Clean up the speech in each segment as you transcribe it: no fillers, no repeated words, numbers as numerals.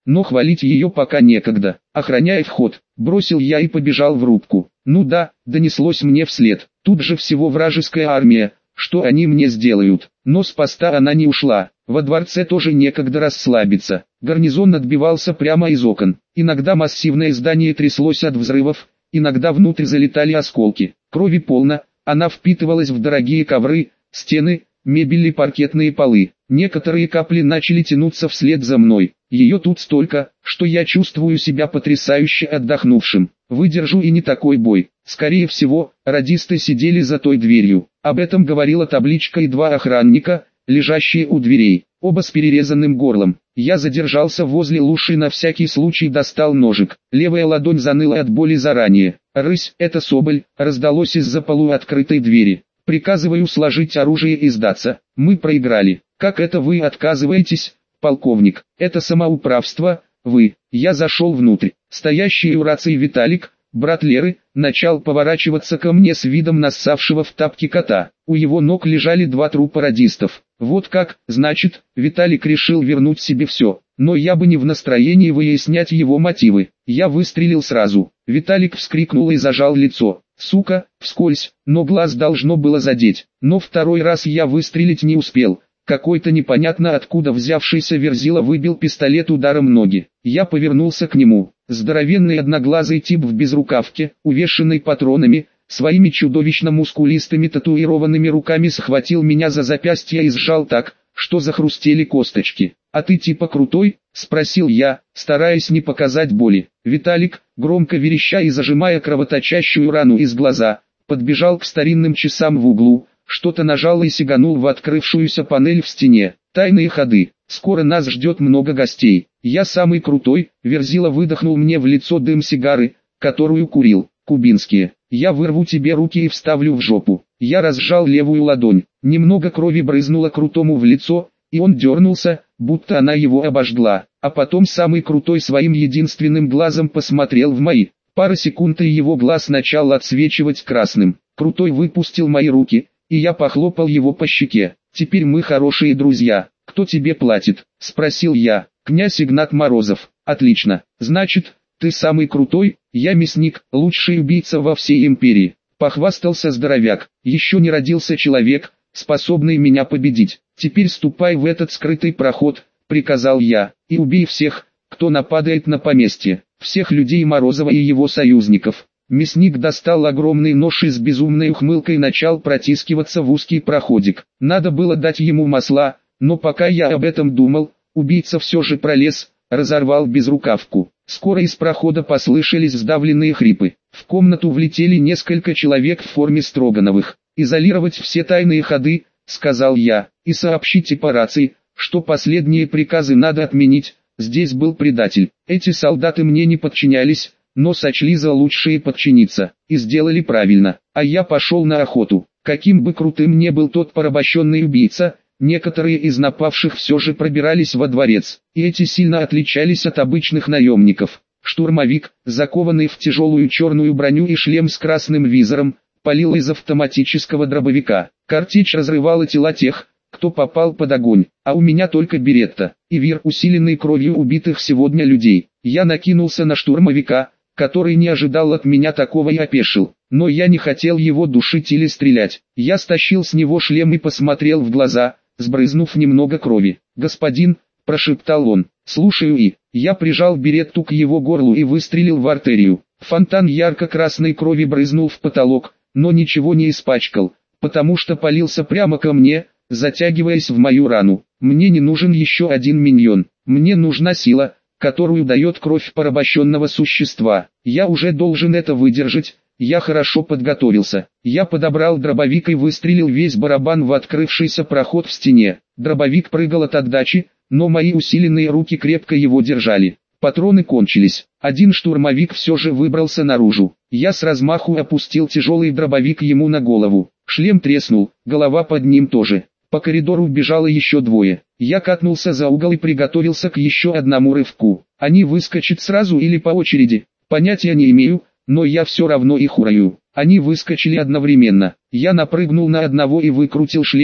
но хвалить ее пока некогда. «Охраняй вход», — бросил я и побежал в рубку. «Ну да», — донеслось мне вслед. «Тут же всего вражеская армия, что они мне сделают?» Но с поста она не ушла. Во дворце тоже некогда расслабиться. Гарнизон отбивался прямо из окон. Иногда массивное здание тряслось от взрывов, иногда внутрь залетали осколки. Крови полно, она впитывалась в дорогие ковры, стены, мебель и паркетные полы. Некоторые капли начали тянуться вслед за мной. Ее тут столько, что я чувствую себя потрясающе отдохнувшим. Выдержу и не такой бой. Скорее всего, радисты сидели за той дверью. Об этом говорила табличка и два охранника, лежащие у дверей, оба с перерезанным горлом. Я задержался возле Луши, на всякий случай достал ножик. Левая ладонь заныла от боли заранее. «Рысь, это Соболь», раздалось из-за полуоткрытой двери. «Приказываю сложить оружие и сдаться. Мы проиграли». «Как это вы отказываетесь, полковник? Это самоуправство, вы». Я зашел внутрь. Стоящий у рации Виталик, брат Леры, начал поворачиваться ко мне с видом нассавшего в тапки кота. У его ног лежали два трупа радистов. Вот как, значит, Виталик решил вернуть себе все. Но я бы не в настроении выяснять его мотивы. Я выстрелил сразу. Виталик вскрикнул и зажал лицо. Сука, вскользь, но глаз должно было задеть. Но второй раз я выстрелить не успел. Какой-то непонятно откуда взявшийся верзила выбил пистолет ударом ноги. Я повернулся к нему. Здоровенный одноглазый тип в безрукавке, увешанный патронами, своими чудовищно мускулистыми татуированными руками схватил меня за запястье и сжал так, что захрустели косточки. «А ты типа крутой?» – спросил я, стараясь не показать боли. Виталик, громко вереща и зажимая кровоточащую рану из глаза, подбежал к старинным часам в углу, что-то нажал и сиганул в открывшуюся панель в стене. «Тайные ходы. Скоро нас ждет много гостей. Я самый крутой», — Верзила выдохнул мне в лицо дым сигары, которую курил. «Кубинские. Я вырву тебе руки и вставлю в жопу». Я разжал левую ладонь. Немного крови брызнуло Крутому в лицо, и он дернулся, будто она его обожгла. А потом самый Крутой своим единственным глазом посмотрел в мои. Пара секунд, и его глаз начал отсвечивать красным. Крутой выпустил мои руки, и я похлопал его по щеке. «Теперь мы хорошие друзья. Кто тебе платит?» – спросил я. «Князь Игнат Морозов». «Отлично. Значит, ты самый крутой?» «Я мясник, лучший убийца во всей империи», – похвастался здоровяк. «Еще не родился человек, способный меня победить. Теперь ступай в этот скрытый проход», – приказал я, – «и убей всех, кто нападает на поместье, всех людей Морозова и его союзников». Мясник достал огромный нож и с безумной ухмылкой начал протискиваться в узкий проходик. Надо было дать ему масла, но пока я об этом думал, убийца все же пролез, разорвал безрукавку. Скоро из прохода послышались сдавленные хрипы. В комнату влетели несколько человек в форме Строгановых. «Изолировать все тайные ходы», — сказал я, — «и сообщите по рации, что последние приказы надо отменить». Здесь был предатель. Эти солдаты мне не подчинялись, но сочли за лучшее подчиниться, и сделали правильно, а я пошел на охоту. Каким бы крутым ни был тот порабощенный убийца, некоторые из напавших все же пробирались во дворец, и эти сильно отличались от обычных наемников. Штурмовик, закованный в тяжелую черную броню и шлем с красным визором, палил из автоматического дробовика. Картечь разрывала тела тех, кто попал под огонь, а у меня только беретта, и вир, усиленный кровью убитых сегодня людей. Я накинулся на штурмовика, который не ожидал от меня такого, и опешил. Но я не хотел его душить или стрелять. Я стащил с него шлем и посмотрел в глаза, сбрызнув немного крови. «Господин», – прошептал он, – «слушаю». И я прижал беретту к его горлу и выстрелил в артерию. Фонтан ярко-красной крови брызнул в потолок, но ничего не испачкал, потому что полился прямо ко мне, затягиваясь в мою рану. Мне не нужен еще один миньон. Мне нужна сила, которую дает кровь порабощенного существа. Я уже должен это выдержать. Я хорошо подготовился. Я подобрал дробовик и выстрелил весь барабан в открывшийся проход в стене. Дробовик прыгал от отдачи, но мои усиленные руки крепко его держали. Патроны кончились. Один штурмовик все же выбрался наружу. Я с размаху опустил тяжелый дробовик ему на голову. Шлем треснул, голова под ним тоже. По коридору бежало еще двое. Я катнулся за угол и приготовился к еще одному рывку. Они выскочат сразу или по очереди? Понятия не имею, но я все равно их урою. Они выскочили одновременно. Я напрыгнул на одного и выкрутил шлем,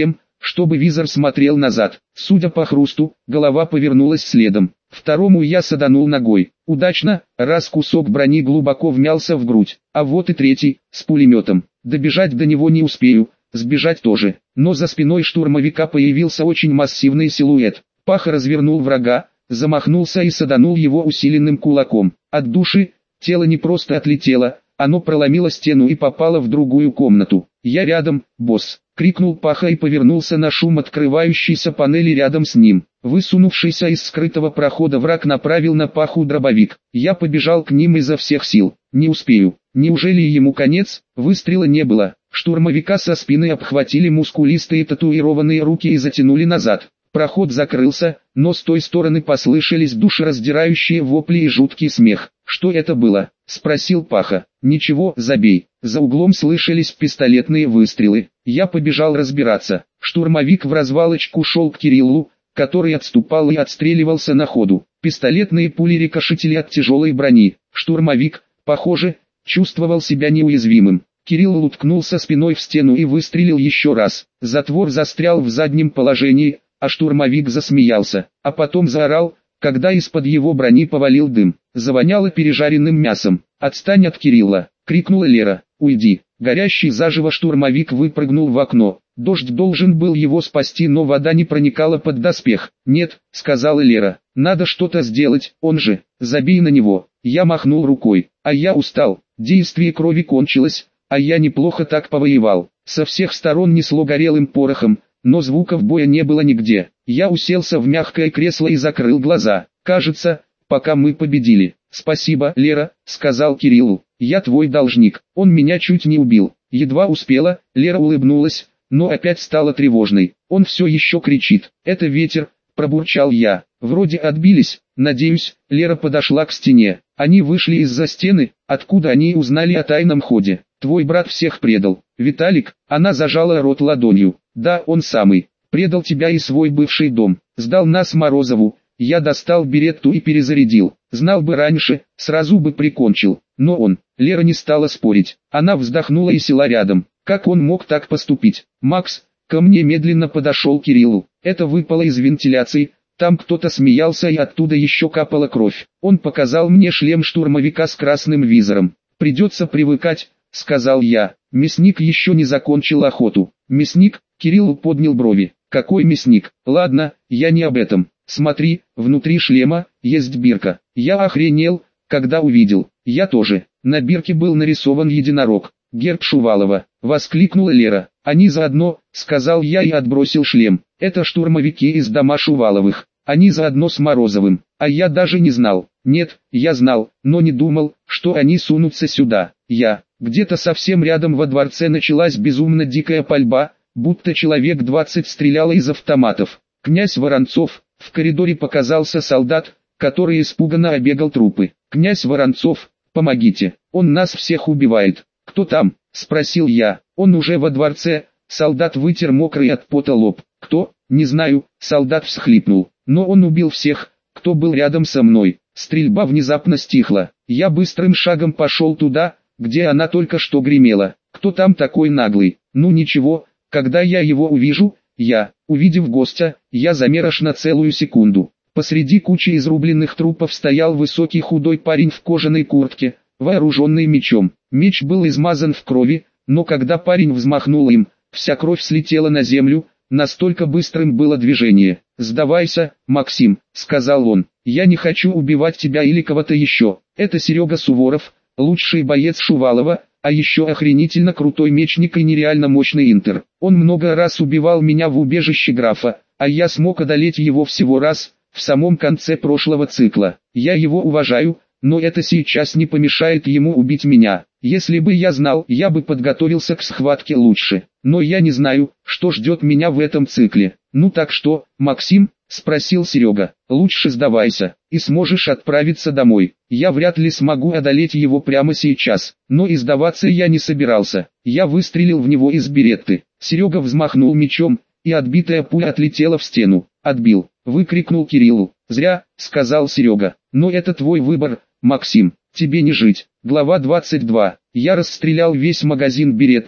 чтобы визор смотрел назад. Судя по хрусту, голова повернулась следом. Второму я саданул ногой. Удачно, раз кусок брони глубоко вмялся в грудь. А вот и третий, с пулеметом. Добежать до него не успею, сбежать тоже. Но за спиной штурмовика появился очень массивный силуэт. Паха развернул врага, замахнулся и саданул его усиленным кулаком. От души, тело не просто отлетело, оно проломило стену и попало в другую комнату. «Я рядом, босс!» — крикнул Паха и повернулся на шум открывающейся панели рядом с ним. Высунувшийся из скрытого прохода враг направил на Паху дробовик. Я побежал к ним изо всех сил. Не успею. Неужели ему конец? Выстрела не было. Штурмовика со спины обхватили мускулистые татуированные руки и затянули назад. Проход закрылся, но с той стороны послышались душераздирающие вопли и жуткий смех. «Что это было?» — спросил Паха. «Ничего, забей». За углом слышались пистолетные выстрелы. Я побежал разбираться. Штурмовик в развалочку шел к Кириллу, который отступал и отстреливался на ходу. Пистолетные пули рикошетили от тяжелой брони. Штурмовик, похоже, чувствовал себя неуязвимым. Кирилл уткнулся спиной в стену и выстрелил еще раз. Затвор застрял в заднем положении, а штурмовик засмеялся, а потом заорал, когда из-под его брони повалил дым. Завоняло пережаренным мясом. «Отстань от Кирилла!» — крикнула Лера. «Уйди!» Горящий заживо штурмовик выпрыгнул в окно. Дождь должен был его спасти, но вода не проникала под доспех. «Нет», — сказала Лера, — «надо что-то сделать, он же, забей на него». Я махнул рукой, а я устал, действие крови кончилось, а я неплохо так повоевал. Со всех сторон несло горелым порохом, но звуков боя не было нигде. Я уселся в мягкое кресло и закрыл глаза. «Кажется, пока мы победили». «Спасибо, Лера», — сказал Кириллу. «Я твой должник, он меня чуть не убил». Едва успела, Лера улыбнулась, но опять стала тревожной. «Он все еще кричит. Это ветер», — пробурчал я. «Вроде отбились, надеюсь». Лера подошла к стене. Они вышли из-за стены, откуда они узнали о тайном ходе. «Твой брат всех предал». «Виталик», — она зажала рот ладонью. «Да, он самый. Предал тебя и свой бывший дом. Сдал нас Морозову». Я достал беретту и перезарядил. Знал бы раньше, сразу бы прикончил. Но он... Лера не стала спорить. Она вздохнула и села рядом. Как он мог так поступить? «Макс», ко мне медленно подошел Кириллу. Это выпало из вентиляции. Там кто-то смеялся и оттуда еще капала кровь. Он показал мне шлем штурмовика с красным визором. «Придется привыкать», — сказал я. «Мясник еще не закончил охоту». «Мясник?» — Кирилл поднял брови. «Какой мясник? Ладно, я не об этом. Смотри, внутри шлема есть бирка». Я охренел, когда увидел. Я тоже. На бирке был нарисован единорог. «Герб Шувалова», — воскликнула Лера. «Они заодно», — сказал я и отбросил шлем. «Это штурмовики из дома Шуваловых. Они заодно с Морозовым. А я даже не знал». «Нет, я знал, но не думал, что они сунутся сюда». Где-то совсем рядом во дворце началась безумно дикая пальба, будто человек 20 стреляло из автоматов. «Князь Воронцов», в коридоре показался солдат, который испуганно обегал трупы. «Князь Воронцов, помогите, он нас всех убивает». «Кто там?» — спросил я. «Он уже во дворце». Солдат вытер мокрый от пота лоб. «Кто?» «Не знаю», — солдат всхлипнул. «Но он убил всех, кто был рядом со мной». Стрельба внезапно стихла. Я быстрым шагом пошел туда, где она только что гремела. «Кто там такой наглый?» «Ну ничего, когда я его увижу». Увидев гостя, я замер аж на целую секунду. Посреди кучи изрубленных трупов стоял высокий худой парень в кожаной куртке, вооруженный мечом. Меч был измазан в крови, но когда парень взмахнул им, вся кровь слетела на землю, настолько быстрым было движение. «Сдавайся, Максим», — сказал он, — «я не хочу убивать тебя или кого-то еще. Это Серега Суворов, лучший боец Шувалова, а еще охренительно крутой мечник и нереально мощный интер. Он много раз убивал меня в убежище графа, а я смог одолеть его всего раз, в самом конце прошлого цикла. Я его уважаю, но это сейчас не помешает ему убить меня. Если бы я знал, я бы подготовился к схватке лучше. Но я не знаю, что ждет меня в этом цикле». «Ну так что, Максим?» — спросил Серега. «Лучше сдавайся, и сможешь отправиться домой. Я вряд ли смогу одолеть его прямо сейчас». Но и сдаваться я не собирался. Я выстрелил в него из беретты. Серега взмахнул мечом, и отбитая пуля отлетела в стену. «Отбил!» — выкрикнул Кириллу. «Зря», — сказал Серега. «Но это твой выбор, Максим. Тебе не жить». Глава 22. Я расстрелял весь магазин беретты,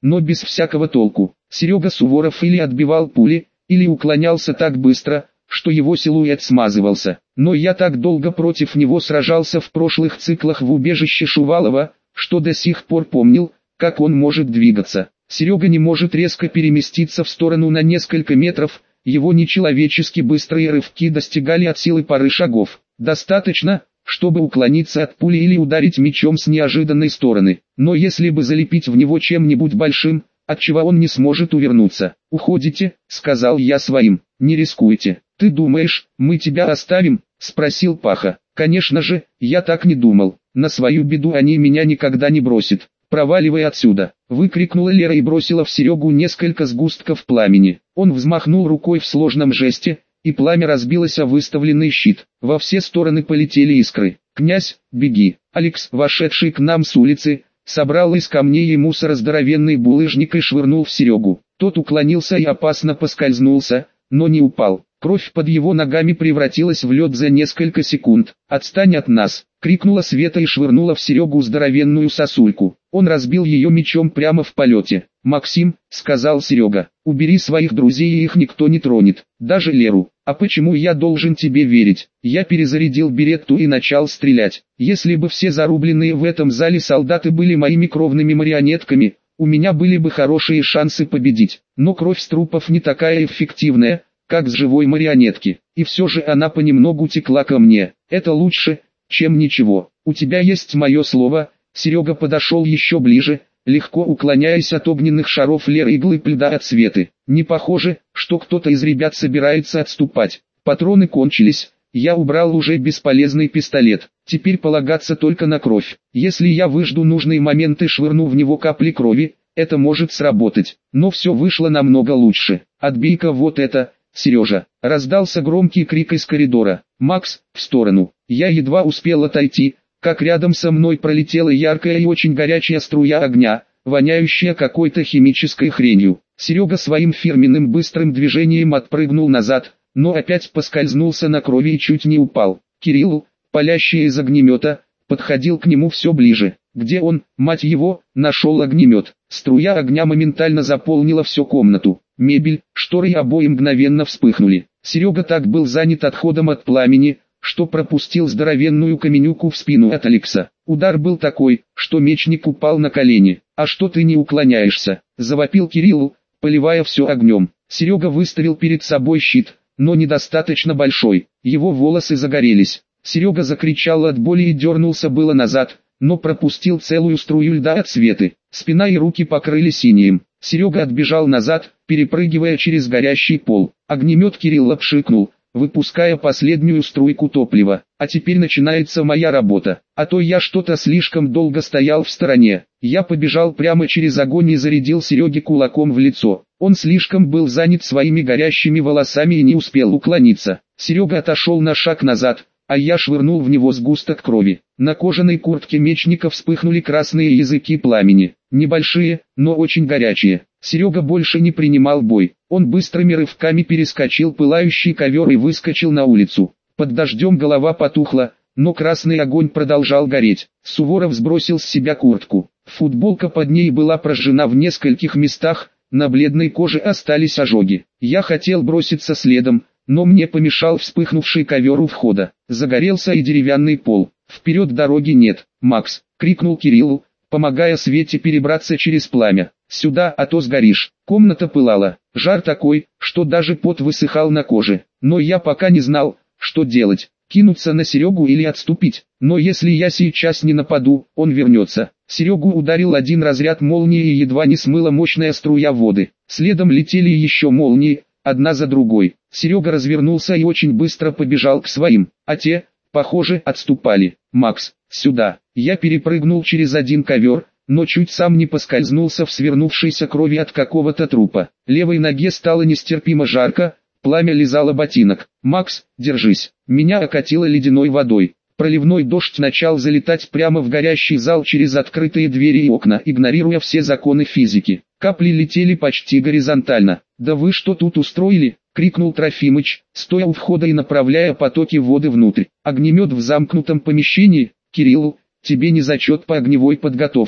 но без всякого толку. Серега Суворов или отбивал пули, или уклонялся так быстро, что его силуэт смазывался. Но я так долго против него сражался в прошлых циклах в убежище Шувалова, что до сих пор помнил, как он может двигаться. Серега не может резко переместиться в сторону на несколько метров, его нечеловечески быстрые рывки достигали от силы пары шагов. Достаточно, чтобы уклониться от пули или ударить мечом с неожиданной стороны. Но если бы залепить в него чем-нибудь большим, от чего он не сможет увернуться. «Уходите», — сказал я своим, — «не рискуйте». «Ты думаешь, мы тебя оставим?» — спросил Паха. «Конечно же, я так не думал. На свою беду они меня никогда не бросят. Проваливай отсюда!» — выкрикнула Лера и бросила в Серегу несколько сгустков пламени. Он взмахнул рукой в сложном жесте, и пламя разбилось о выставленный щит. Во все стороны полетели искры. «Князь, беги!» Алекс, вошедший к нам с улицы, собрал из камней и мусора здоровенный булыжник и швырнул в Серегу. Тот уклонился и опасно поскользнулся, но не упал. Кровь под его ногами превратилась в лед за несколько секунд. «Отстань от нас!» — крикнула Света и швырнула в Серегу здоровенную сосульку. Он разбил ее мечом прямо в полете. «Максим», — сказал Серега, — «убери своих друзей и их никто не тронет, даже Леру». «А почему я должен тебе верить?» Я перезарядил беретту и начал стрелять. Если бы все зарубленные в этом зале солдаты были моими кровными марионетками, у меня были бы хорошие шансы победить. Но кровь с трупов не такая эффективная, как с живой марионетки. И все же она понемногу текла ко мне. Это лучше, чем ничего. «У тебя есть мое слово». Серега подошел еще ближе, легко уклоняясь от огненных шаров Леры и глыб льда от Светы. Не похоже, что кто-то из ребят собирается отступать. Патроны кончились, я убрал уже бесполезный пистолет. Теперь полагаться только на кровь. Если я выжду нужный момент и швырну в него капли крови, это может сработать. Но все вышло намного лучше. «Отбей-ка вот это, Сережа!» Раздался громкий крик из коридора. «Макс, в сторону!» Я едва успел отойти, как рядом со мной пролетела яркая и очень горячая струя огня, воняющая какой-то химической хренью. Серега своим фирменным быстрым движением отпрыгнул назад, но опять поскользнулся на крови и чуть не упал. Кирилл, палящий из огнемета, подходил к нему все ближе. Где он, мать его, нашел огнемет? Струя огня моментально заполнила всю комнату. Мебель, шторы и обои мгновенно вспыхнули. Серега так был занят отходом от пламени, что пропустил здоровенную каменюку в спину от Алекса. Удар был такой, что мечник упал на колени. «А что ты не уклоняешься?» — завопил Кирилл, поливая все огнем. Серега выставил перед собой щит, но недостаточно большой. Его волосы загорелись. Серега закричал от боли и дернулся было назад, но пропустил целую струю льда от Светы. Спина и руки покрыли синим. Серега отбежал назад, перепрыгивая через горящий пол. Огнемет Кирилла пшикнул, выпуская последнюю струйку топлива. «А теперь начинается моя работа, а то я что-то слишком долго стоял в стороне». Я побежал прямо через огонь и зарядил Сереге кулаком в лицо. Он слишком был занят своими горящими волосами и не успел уклониться. Серега отошел на шаг назад, а я швырнул в него сгусток крови. На кожаной куртке мечника вспыхнули красные языки пламени. Небольшие, но очень горячие. Серега больше не принимал бой. Он быстрыми рывками перескочил пылающий ковер и выскочил на улицу. Под дождем голова потухла, но красный огонь продолжал гореть. Суворов сбросил с себя куртку. Футболка под ней была прожжена в нескольких местах, на бледной коже остались ожоги. Я хотел броситься следом, но мне помешал вспыхнувший ковер у входа. Загорелся и деревянный пол. «Вперед, дороги нет, Макс!» — крикнул Кириллу, помогая Свете перебраться через пламя. «Сюда, а то сгоришь». Комната пылала. Жар такой, что даже пот высыхал на коже. Но я пока не знал, что делать. Кинуться на Серегу или отступить. Но если я сейчас не нападу, он вернется. Серегу ударил один разряд молнии и едва не смыла мощная струя воды. Следом летели еще молнии, одна за другой. Серега развернулся и очень быстро побежал к своим, а те, похоже, отступали. «Макс, сюда!» Я перепрыгнул через один ковер, но чуть сам не поскользнулся в свернувшейся крови от какого-то трупа. Левой ноге стало нестерпимо жарко, пламя лизало ботинок. «Макс, держись!» Меня окатило ледяной водой. Проливной дождь начал залетать прямо в горящий зал через открытые двери и окна, игнорируя все законы физики. Капли летели почти горизонтально. «Да вы что тут устроили?» — крикнул Трофимыч, стоя у входа и направляя потоки воды внутрь. «Огнемет в замкнутом помещении? Кирилл, тебе не зачет по огневой подготовке».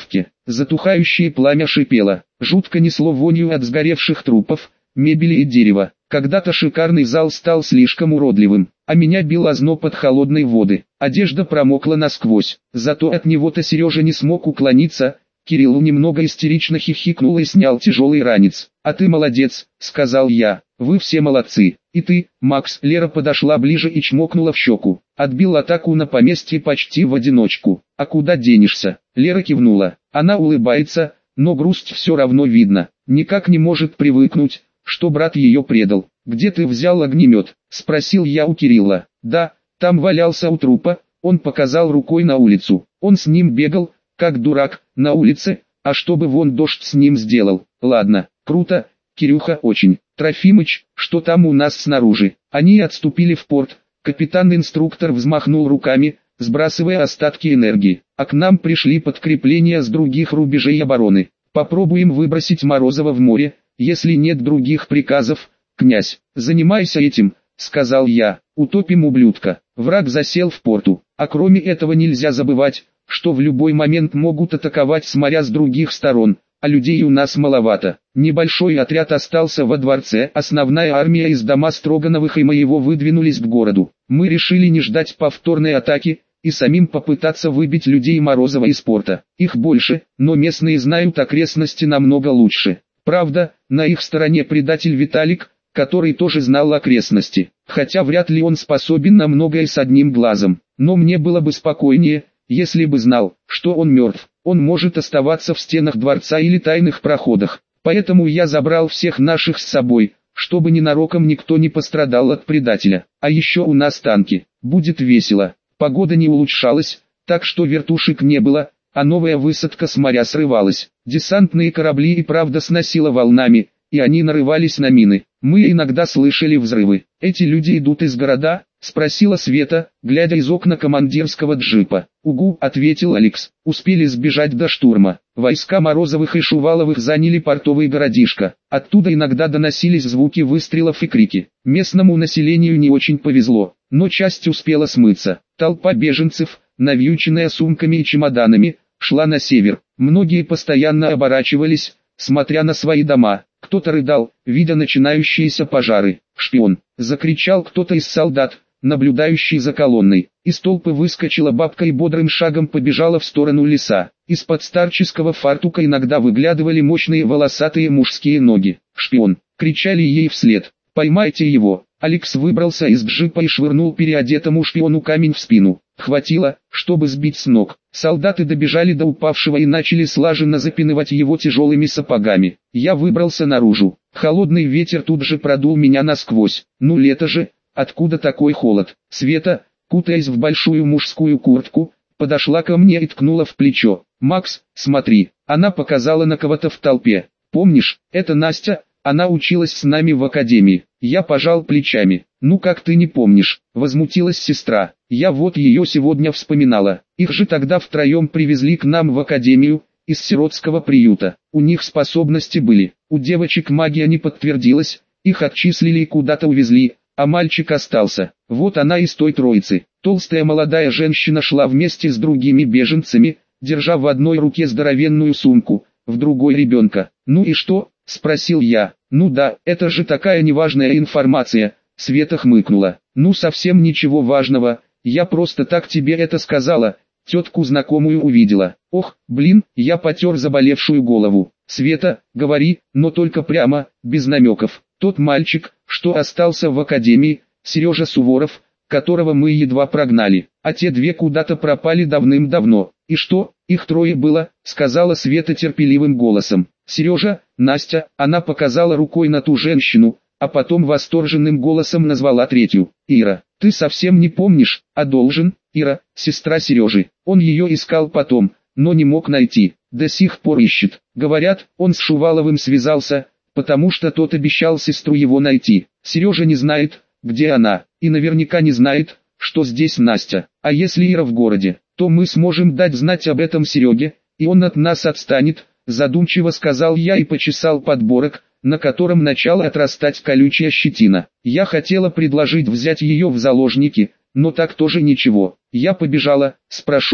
Затухающее пламя шипело, жутко несло вонью от сгоревших трупов, мебели и дерева. Когда-то шикарный зал стал слишком уродливым, а меня бил озноб от холодной воды. Одежда промокла насквозь, зато от него-то Сережа не смог уклониться. Кириллу немного истерично хихикнул и снял тяжелый ранец. «А ты молодец», — сказал я, — «вы все молодцы. И ты, Макс». Лера подошла ближе и чмокнула в щеку. «Отбил атаку на поместье почти в одиночку. А куда денешься?» Лера кивнула. Она улыбается, но грусть все равно видно. Никак не может привыкнуть, что брат ее предал. «Где ты взял огнемет?» — спросил я у Кирилла. «Да, там валялся у трупа», — он показал рукой на улицу. «Он с ним бегал, как дурак, на улице, а чтобы вон дождь с ним сделал». «Ладно, круто, Кирюха, очень. Трофимыч, что там у нас снаружи?» Они отступили в порт. Капитан-инструктор взмахнул руками, сбрасывая остатки энергии. «А к нам пришли подкрепления с других рубежей обороны. Попробуем выбросить Морозова в море, если нет других приказов, князь». «Занимайся этим», — сказал я. «Утопим ублюдка». Враг засел в порту. А кроме этого нельзя забывать, что в любой момент могут атаковать с моря с других сторон, а людей у нас маловато. Небольшой отряд остался во дворце, основная армия из дома Строгановых и моего выдвинулись к городу. Мы решили не ждать повторной атаки, и самим попытаться выбить людей Морозова из порта. Их больше, но местные знают окрестности намного лучше. Правда, на их стороне предатель Виталик, который тоже знал окрестности, хотя вряд ли он способен на многое с одним глазом. Но мне было бы спокойнее, если бы знал, что он мертв. Он может оставаться в стенах дворца или тайных проходах. Поэтому я забрал всех наших с собой, чтобы ненароком никто не пострадал от предателя. А еще у нас танки. Будет весело. Погода не улучшалась, так что вертушек не было, а новая высадка с моря срывалась. Десантные корабли и правда сносило волнами, и они нарывались на мины. Мы иногда слышали взрывы. «Эти люди идут из города?» — спросила Света, глядя из окна командирского джипа. «Угу», — ответил Алекс. «Успели сбежать до штурма. Войска Морозовых и Шуваловых заняли портовый городишко. Оттуда иногда доносились звуки выстрелов и крики. Местному населению не очень повезло, но часть успела смыться. Толпа беженцев, навьюченная сумками и чемоданами, шла на север. Многие постоянно оборачивались, смотря на свои дома. Кто-то рыдал, видя начинающиеся пожары. «Шпион!» — закричал кто-то из солдат, наблюдающий за колонной. Из толпы выскочила бабка и бодрым шагом побежала в сторону леса. Из-под старческого фартука иногда выглядывали мощные волосатые мужские ноги. «Шпион!» — кричали ей вслед. «Поймайте его!» Алекс выбрался из джипа и швырнул переодетому шпиону камень в спину. Хватило, чтобы сбить с ног. Солдаты добежали до упавшего и начали слаженно запинывать его тяжелыми сапогами. Я выбрался наружу. Холодный ветер тут же продул меня насквозь. Ну лето же, откуда такой холод? Света, кутаясь в большую мужскую куртку, подошла ко мне и ткнула в плечо. «Макс, смотри!» Она показала на кого-то в толпе. «Помнишь, это Настя? Она училась с нами в академии». Я пожал плечами. «Ну как ты не помнишь?» — возмутилась сестра. «Я вот ее сегодня вспоминала. Их же тогда втроем привезли к нам в академию, из сиротского приюта. У них способности были. У девочек магия не подтвердилась, их отчислили и куда-то увезли, а мальчик остался. Вот она из той троицы». Толстая молодая женщина шла вместе с другими беженцами, держа в одной руке здоровенную сумку, в другой ребенка. «Ну и что?» — спросил я. «Ну да, это же такая неважная информация», — Света хмыкнула. «Ну совсем ничего важного, я просто так тебе это сказала, тетку знакомую увидела». «Ох, блин», — я потер заболевшую голову. «Света, говори, но только прямо, без намеков. Тот мальчик, что остался в академии, Сережа Суворов, которого мы едва прогнали, а те две куда-то пропали давным-давно». «И что, их трое было?» — сказала Света терпеливым голосом. «Сережа, Настя», она показала рукой на ту женщину, а потом восторженным голосом назвала третью. «Ира, ты совсем не помнишь, а должен?» «Ира, сестра Сережи, он ее искал потом, но не мог найти, до сих пор ищет. Говорят, он с Шуваловым связался, потому что тот обещал сестру его найти. Сережа не знает, где она, и наверняка не знает, что здесь Настя. А если Ира в городе, то мы сможем дать знать об этом Сереге, и он от нас отстанет», задумчиво сказал я и почесал подбородок, на котором начала отрастать колючая щетина. Я хотела предложить взять ее в заложники, но так тоже ничего. Я побежала, спрошу.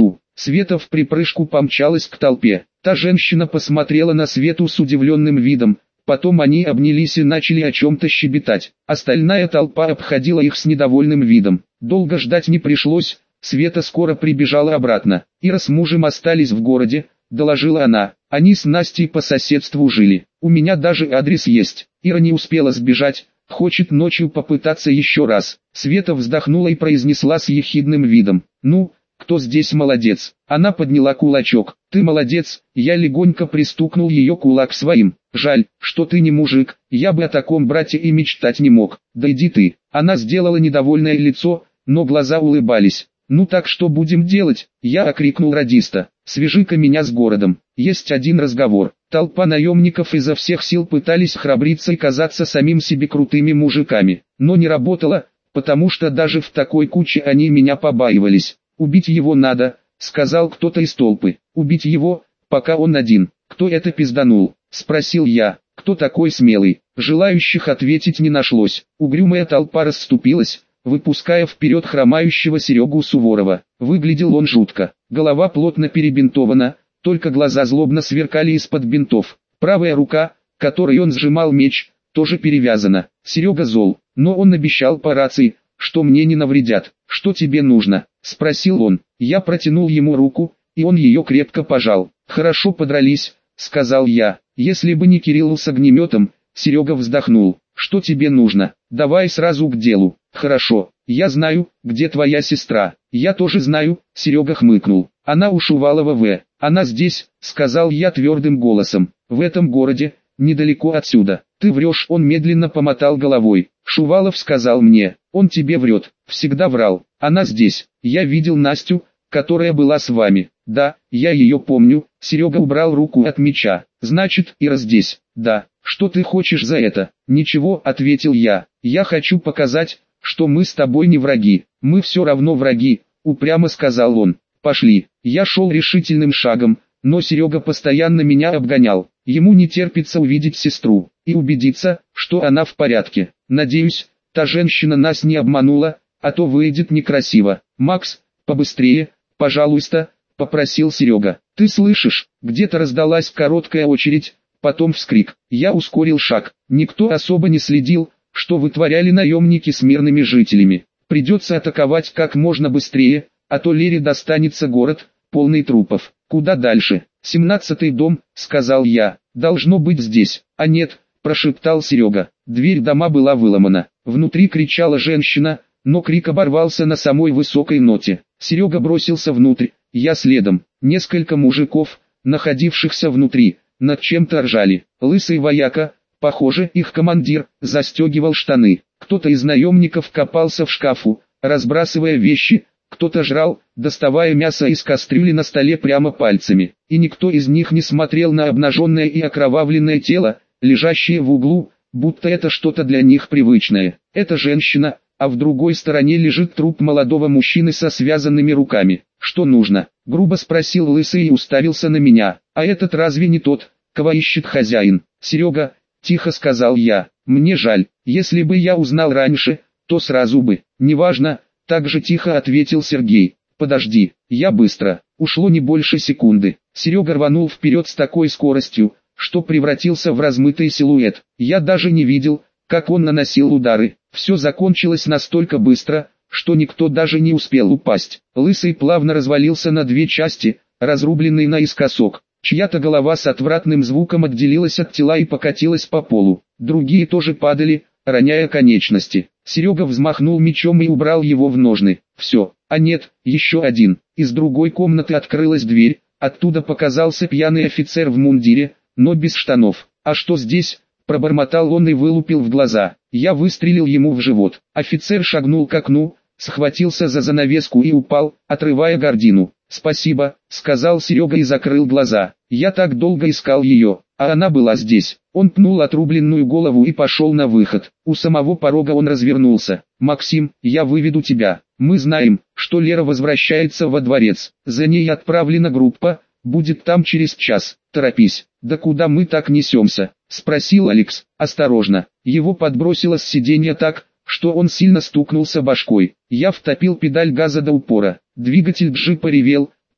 Света в припрыжку помчалась к толпе. Та женщина посмотрела на Свету с удивленным видом, потом они обнялись и начали о чем-то щебетать. Остальная толпа обходила их с недовольным видом. Долго ждать не пришлось, Света скоро прибежала обратно. Ира с мужем остались в городе, доложила она. Они с Настей по соседству жили. У меня даже адрес есть. Ира не успела сбежать, хочет ночью попытаться еще раз. Света вздохнула и произнесла с ехидным видом: «Ну, кто здесь молодец?» Она подняла кулачок. «Ты молодец!» Я легонько пристукнул ее кулак своим. «Жаль, что ты не мужик, я бы о таком брате и мечтать не мог. Да иди ты!» Она сделала недовольное лицо, но глаза улыбались. «Ну так что будем делать?» Я окрикнул радиста. «Свяжи-ка меня с городом. Есть один разговор». Толпа наемников изо всех сил пытались храбриться и казаться самим себе крутыми мужиками. Но не работало, потому что даже в такой куче они меня побаивались. «Убить его надо», — сказал кто-то из толпы. «Убить его, пока он один». «Кто это пизданул?» — спросил я. «Кто такой смелый?» Желающих ответить не нашлось. Угрюмая толпа расступилась, выпуская вперед хромающего Серегу Суворова. Выглядел он жутко. Голова плотно перебинтована, только глаза злобно сверкали из-под бинтов. Правая рука, которой он сжимал меч, тоже перевязана. Серега зол, но он обещал по рации, что мне не навредят. «Что тебе нужно?» — спросил он. Я протянул ему руку, и он ее крепко пожал. «Хорошо подрались», — сказал я. «Если бы не Кирилл с огнеметом», — Серега вздохнул. «Что тебе нужно? Давай сразу к делу». «Хорошо, я знаю, где твоя сестра». «Я тоже знаю», — Серега хмыкнул. «Она у Шувалова В. Она здесь», — сказал я твердым голосом. «В этом городе, недалеко отсюда». «Ты врешь», — он медленно помотал головой. «Шувалов сказал мне, он тебе врет, всегда врал. Она здесь. Я видел Настю, которая была с вами». «Да, я ее помню», — Серега убрал руку от меча. «Значит, Ира здесь». «Да». «Что ты хочешь за это?» «Ничего», — ответил я. «Я хочу показать, что мы с тобой не враги». «Мы все равно враги», — упрямо сказал он. «Пошли». Я шел решительным шагом, но Серега постоянно меня обгонял. Ему не терпится увидеть сестру и убедиться, что она в порядке. «Надеюсь, та женщина нас не обманула, а то выйдет некрасиво». «Макс, побыстрее, пожалуйста», — попросил Серега. «Ты слышишь?» Где-то раздалась короткая очередь, потом вскрик. Я ускорил шаг. Никто особо не следил, что вытворяли наемники с мирными жителями. Придется атаковать как можно быстрее, а то Лере достанется город, полный трупов. «Куда дальше?» «17-й дом», — сказал я. «Должно быть здесь». «А нет», — прошептал Серега. Дверь дома была выломана. Внутри кричала женщина, но крик оборвался на самой высокой ноте. Серега бросился внутрь, я следом. Несколько мужиков, находившихся внутри, над чем-то ржали. Лысый вояка, похоже, их командир, застегивал штаны. Кто-то из наемников копался в шкафу, разбрасывая вещи, кто-то жрал, доставая мясо из кастрюли на столе прямо пальцами. И никто из них не смотрел на обнаженное и окровавленное тело, лежащее в углу, будто это что-то для них привычное. Это женщина, а в другой стороне лежит труп молодого мужчины со связанными руками. «Что нужно?» — грубо спросил Лысый и уставился на меня. «А этот разве не тот, кого ищет хозяин?» «Серега», — тихо сказал я, — «мне жаль, если бы я узнал раньше, то сразу бы». «Неважно», — так же тихо ответил Сергей. «Подожди, я быстро». Ушло не больше секунды. Серега рванул вперед с такой скоростью, что превратился в размытый силуэт. Я даже не видел, как он наносил удары. Все закончилось настолько быстро, что никто даже не успел упасть. Лысый плавно развалился на две части, разрубленный наискосок. Чья-то голова с отвратным звуком отделилась от тела и покатилась по полу. Другие тоже падали, роняя конечности. Серега взмахнул мечом и убрал его в ножны. Все. А нет, еще один. Из другой комнаты открылась дверь, оттуда показался пьяный офицер в мундире, но без штанов. «А что здесь?» – пробормотал он и вылупил в глаза. Я выстрелил ему в живот. Офицер шагнул к окну, схватился за занавеску и упал, отрывая гардину. «Спасибо», — сказал Серега и закрыл глаза. «Я так долго искал ее, а она была здесь». Он пнул отрубленную голову и пошел на выход. У самого порога он развернулся. «Максим, я выведу тебя. Мы знаем, что Лера возвращается во дворец. За ней отправлена группа, будет там через час. Торопись». «Да куда мы так несемся?» — спросил Алекс. «Осторожно». Его подбросило с сиденья так, что он сильно стукнулся башкой. Я втопил педаль газа до упора. Двигатель джипа ревел,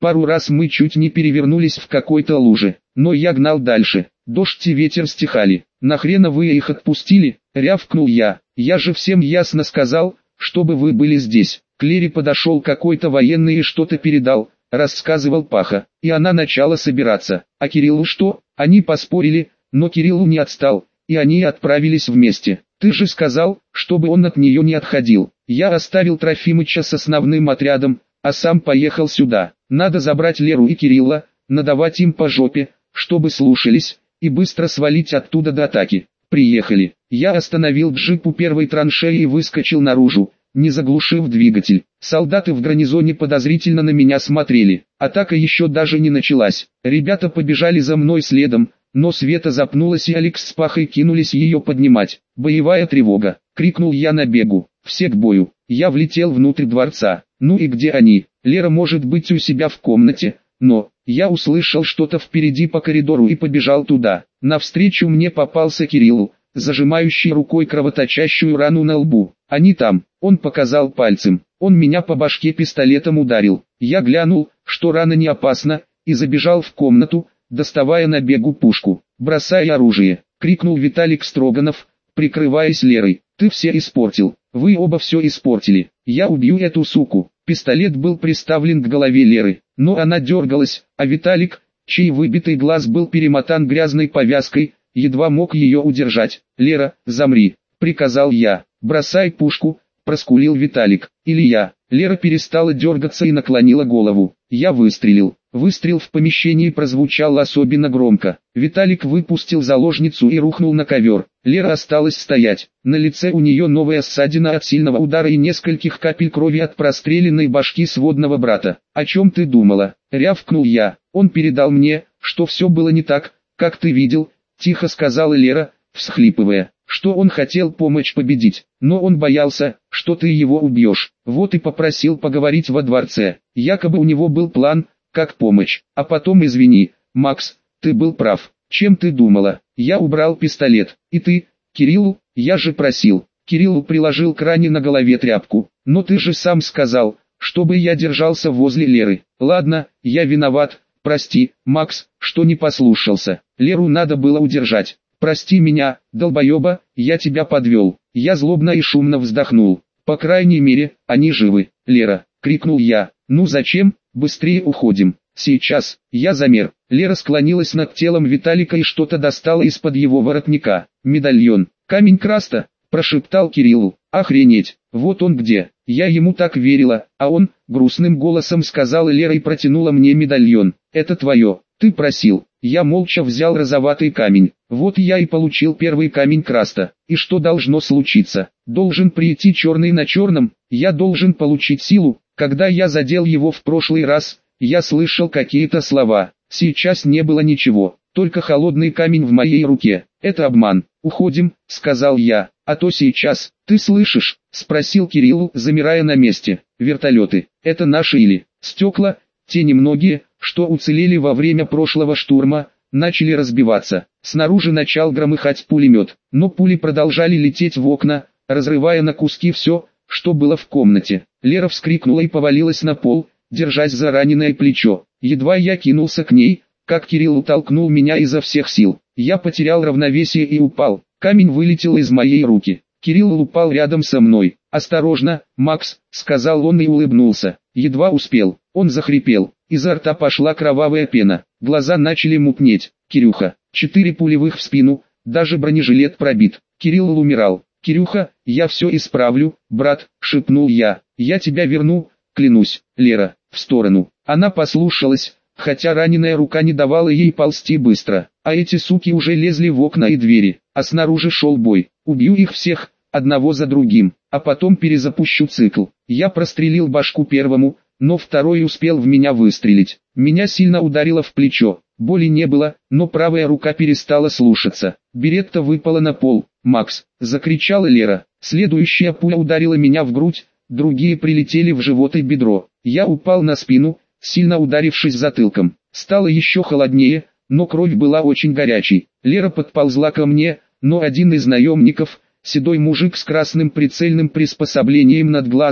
Пару раз мы чуть не перевернулись в какой-то луже, но я гнал дальше. Дождь и ветер стихали. «Нахрена вы их отпустили?» — рявкнул я. «Я же всем ясно сказал, чтобы вы были здесь». К Лере подошел какой-то военный и что-то передал, рассказывал Паха, и она начала собираться. А Кириллу что? Они поспорили, но Кириллу не отстал, и они отправились вместе. «Ты же сказал, чтобы он от нее не отходил». Я оставил Трофимыча с основным отрядом, а сам поехал сюда. Надо забрать Леру и Кирилла, надавать им по жопе, чтобы слушались, и быстро свалить оттуда до атаки. Приехали. Я остановил джип у первой траншеи и выскочил наружу, не заглушив двигатель. Солдаты в гарнизоне подозрительно на меня смотрели. Атака еще даже не началась. Ребята побежали за мной следом, но Света запнулась, и Алекс с Пахой кинулись ее поднимать. «Боевая тревога!» — крикнул я на бегу. «Все к бою!» Я влетел внутрь дворца. Ну и где они? Лера может быть у себя в комнате, но... Я услышал что-то впереди по коридору и побежал туда. Навстречу мне попался Кирилл, зажимающий рукой кровоточащую рану на лбу. «Они там», — он показал пальцем. Он меня по башке пистолетом ударил. Я глянул, что рана не опасна, и забежал в комнату, доставая на бегу пушку. «Бросай оружие», — крикнул Виталик Строганов, прикрываясь Лерой. «Ты все испортил. Вы оба все испортили. Я убью эту суку». Пистолет был приставлен к голове Леры, но она дергалась, а Виталик, чей выбитый глаз был перемотан грязной повязкой, едва мог ее удержать. «Лера, замри», — приказал я. «Бросай пушку», — проскулил Виталик. «Или я». Лера перестала дергаться и наклонила голову. Я выстрелил. Выстрел в помещении прозвучал особенно громко. Виталик выпустил заложницу и рухнул на ковер. Лера осталась стоять. На лице у нее новая ссадина от сильного удара и нескольких капель крови от простреленной башки сводного брата. «О чем ты думала?» — рявкнул я. «Он передал мне, что все было не так, как ты видел», — тихо сказала Лера, всхлипывая. «Что он хотел помочь победить, но он боялся, что ты его убьешь. Вот и попросил поговорить во дворце. Якобы у него был план, как помочь. А потом извини, Макс, ты был прав. Чем ты думала? Я убрал пистолет. И ты, Кириллу, я же просил». Кириллу приложил к ране на голове тряпку. «Но ты же сам сказал, чтобы я держался возле Леры». «Ладно, я виноват, прости, Макс, что не послушался. Леру надо было удержать. Прости меня, долбоеба, я тебя подвел». Я злобно и шумно вздохнул. «По крайней мере, они живы». «Лера!» — крикнул я. «Ну зачем? Быстрее уходим». «Сейчас». Я замер. Лера склонилась над телом Виталика и что-то достала из-под его воротника. «Медальон». «Камень Краста», — прошептал Кириллу. «Охренеть, вот он где». Я ему так верила, а он, грустным голосом сказала Лера и протянула мне медальон. «Это твое, ты просил». Я молча взял розоватый камень. Вот я и получил первый камень Краста. И что должно случиться? Должен прийти черный на черном, я должен получить силу. Когда я задел его в прошлый раз, я слышал какие-то слова. Сейчас не было ничего, только холодный камень в моей руке. «Это обман. Уходим», — сказал я. «А то сейчас». «Ты слышишь?» — спросил Кирилл, замирая на месте. «Вертолеты. Это наши или?» Стекла, те немногие, что уцелели во время прошлого штурма, начали разбиваться. Снаружи начал громыхать пулемет, но пули продолжали лететь в окна, разрывая на куски все, что было в комнате. Лера вскрикнула и повалилась на пол, держась за раненое плечо. Едва я кинулся к ней, как Кирилл толкнул меня изо всех сил. Я потерял равновесие и упал. Камень вылетел из моей руки. Кирилл упал рядом со мной. «Осторожно, Макс», — сказал он и улыбнулся. Едва успел. Он захрипел. Изо рта пошла кровавая пена. Глаза начали мутнеть. «Кирюха». 4 пулевых в спину, даже бронежилет пробит. Кирилл умирал. «Кирюха, я все исправлю, брат», — шепнул я. «Я тебя верну, клянусь». «Лера, в сторону». Она послушалась, хотя раненая рука не давала ей ползти быстро. А эти суки уже лезли в окна и двери, а снаружи шел бой. «Убью их всех, одного за другим, а потом перезапущу цикл». Я прострелил башку первому, но второй успел в меня выстрелить. Меня сильно ударило в плечо. Боли не было, но правая рука перестала слушаться. Беретта выпала на пол. «Макс!» — закричала Лера. Следующая пуля ударила меня в грудь, другие прилетели в живот и бедро. Я упал на спину, сильно ударившись затылком. Стало еще холоднее, но кровь была очень горячей. Лера подползла ко мне, но один из наемников, седой мужик с красным прицельным приспособлением над глазом,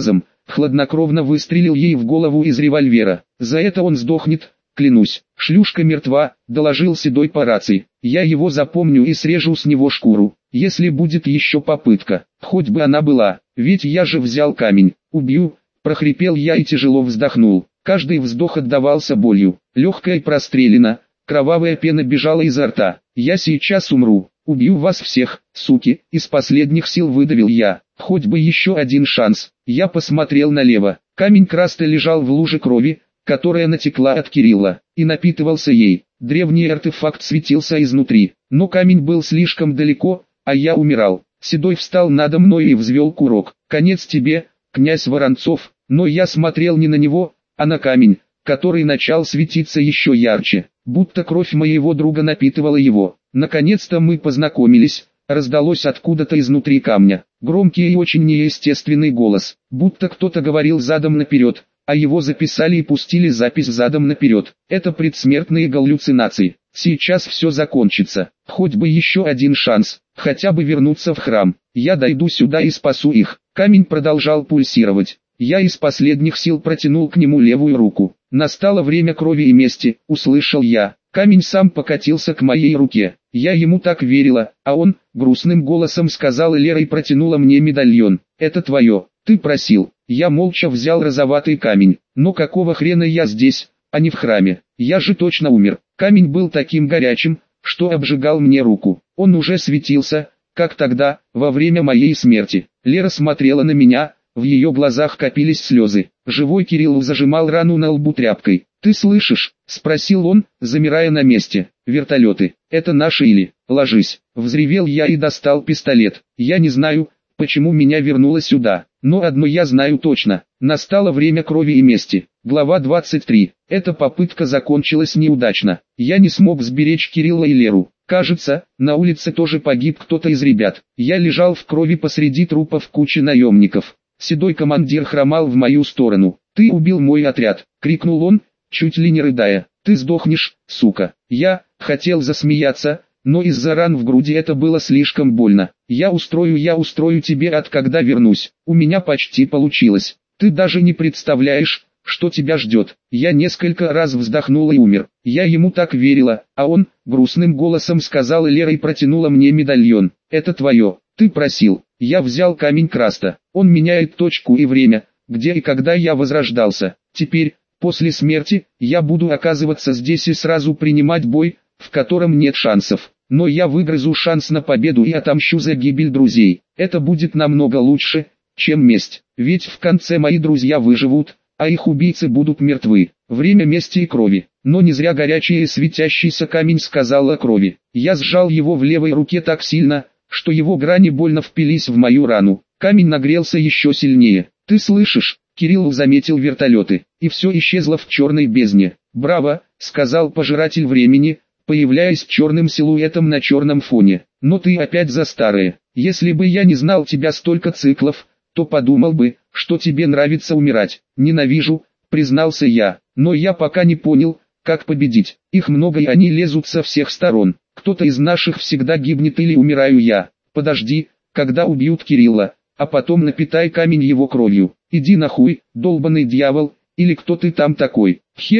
хладнокровно выстрелил ей в голову из револьвера. За это он сдохнет, клянусь. Шлюшка мертва, доложил Седой по рации. Я его запомню и срежу с него шкуру, если будет еще попытка. Хоть бы она была, ведь я же взял камень. Убью, прохрипел я и тяжело вздохнул. Каждый вздох отдавался болью. Легкая прострелена, кровавая пена бежала изо рта. Я сейчас умру. Убью вас всех, суки, из последних сил выдавил я. Хоть бы еще один шанс. Я посмотрел налево. Камень Краста лежал в луже крови, которая натекла от Кирилла, и напитывался ей. Древний артефакт светился изнутри, но камень был слишком далеко, а я умирал. Седой встал надо мной и взвел курок. Конец тебе, князь Воронцов, но я смотрел не на него, а на камень, который начал светиться еще ярче, будто кровь моего друга напитывала его. Наконец-то мы познакомились, раздалось откуда-то изнутри камня. Громкий и очень неестественный голос, будто кто-то говорил задом наперед, а его записали и пустили запись задом наперед. Это предсмертные галлюцинации. Сейчас все закончится. Хоть бы еще один шанс, хотя бы вернуться в храм. Я дойду сюда и спасу их. Камень продолжал пульсировать. Я из последних сил протянул к нему левую руку. Настало время крови и мести, услышал я. Камень сам покатился к моей руке. Я ему так верила, а он, грустным голосом сказала Лера и протянула мне медальон. Это твое, ты просил. Я молча взял розоватый камень. Но какого хрена я здесь, а не в храме? Я же точно умер. Камень был таким горячим, что обжигал мне руку. Он уже светился, как тогда, во время моей смерти. Лера смотрела на меня, в ее глазах копились слезы. Живой Кирилл зажимал рану на лбу тряпкой. «Ты слышишь?» – спросил он, замирая на месте. «Вертолеты, это наши или?» «Ложись!» – взревел я и достал пистолет. Я не знаю, почему меня вернуло сюда, но одно я знаю точно. Настало время крови и мести. Глава 23. Эта попытка закончилась неудачно. Я не смог сберечь Кирилла и Леру. Кажется, на улице тоже погиб кто-то из ребят. Я лежал в крови посреди трупов кучи наемников. Седой командир хромал в мою сторону. «Ты убил мой отряд!» — крикнул он, чуть ли не рыдая. «Ты сдохнешь, сука!» Я хотел засмеяться, но из-за ран в груди это было слишком больно. Я устрою тебе ад, когда вернусь. У меня почти получилось. Ты даже не представляешь, что тебя ждет. Я несколько раз вздохнул и умер. Я ему так верила, а он, грустным голосом сказала Лера и протянула мне медальон. «Это твое, ты просил». Я взял камень Краста. Он меняет точку и время, где и когда я возрождался. Теперь, после смерти, я буду оказываться здесь и сразу принимать бой, в котором нет шансов. Но я выгрызу шанс на победу и отомщу за гибель друзей. Это будет намного лучше, чем месть. Ведь в конце мои друзья выживут, а их убийцы будут мертвы. Время мести и крови. Но не зря горячий и светящийся камень сказал о крови. Я сжал его в левой руке так сильно, что его грани больно впились в мою рану. Камень нагрелся еще сильнее. «Ты слышишь?» Кирилл заметил вертолеты, и все исчезло в черной бездне. «Браво!» — сказал пожиратель времени, появляясь черным силуэтом на черном фоне. «Но ты опять за старое. Если бы я не знал тебя столько циклов, то подумал бы, что тебе нравится умирать». «Ненавижу», — признался я, «но я пока не понял, как победить. Их много и они лезут со всех сторон. Кто-то из наших всегда гибнет или умираю я. Подожди, когда убьют Кирилла, а потом напитай камень его кровью. Иди нахуй, долбаный дьявол, или кто ты там такой».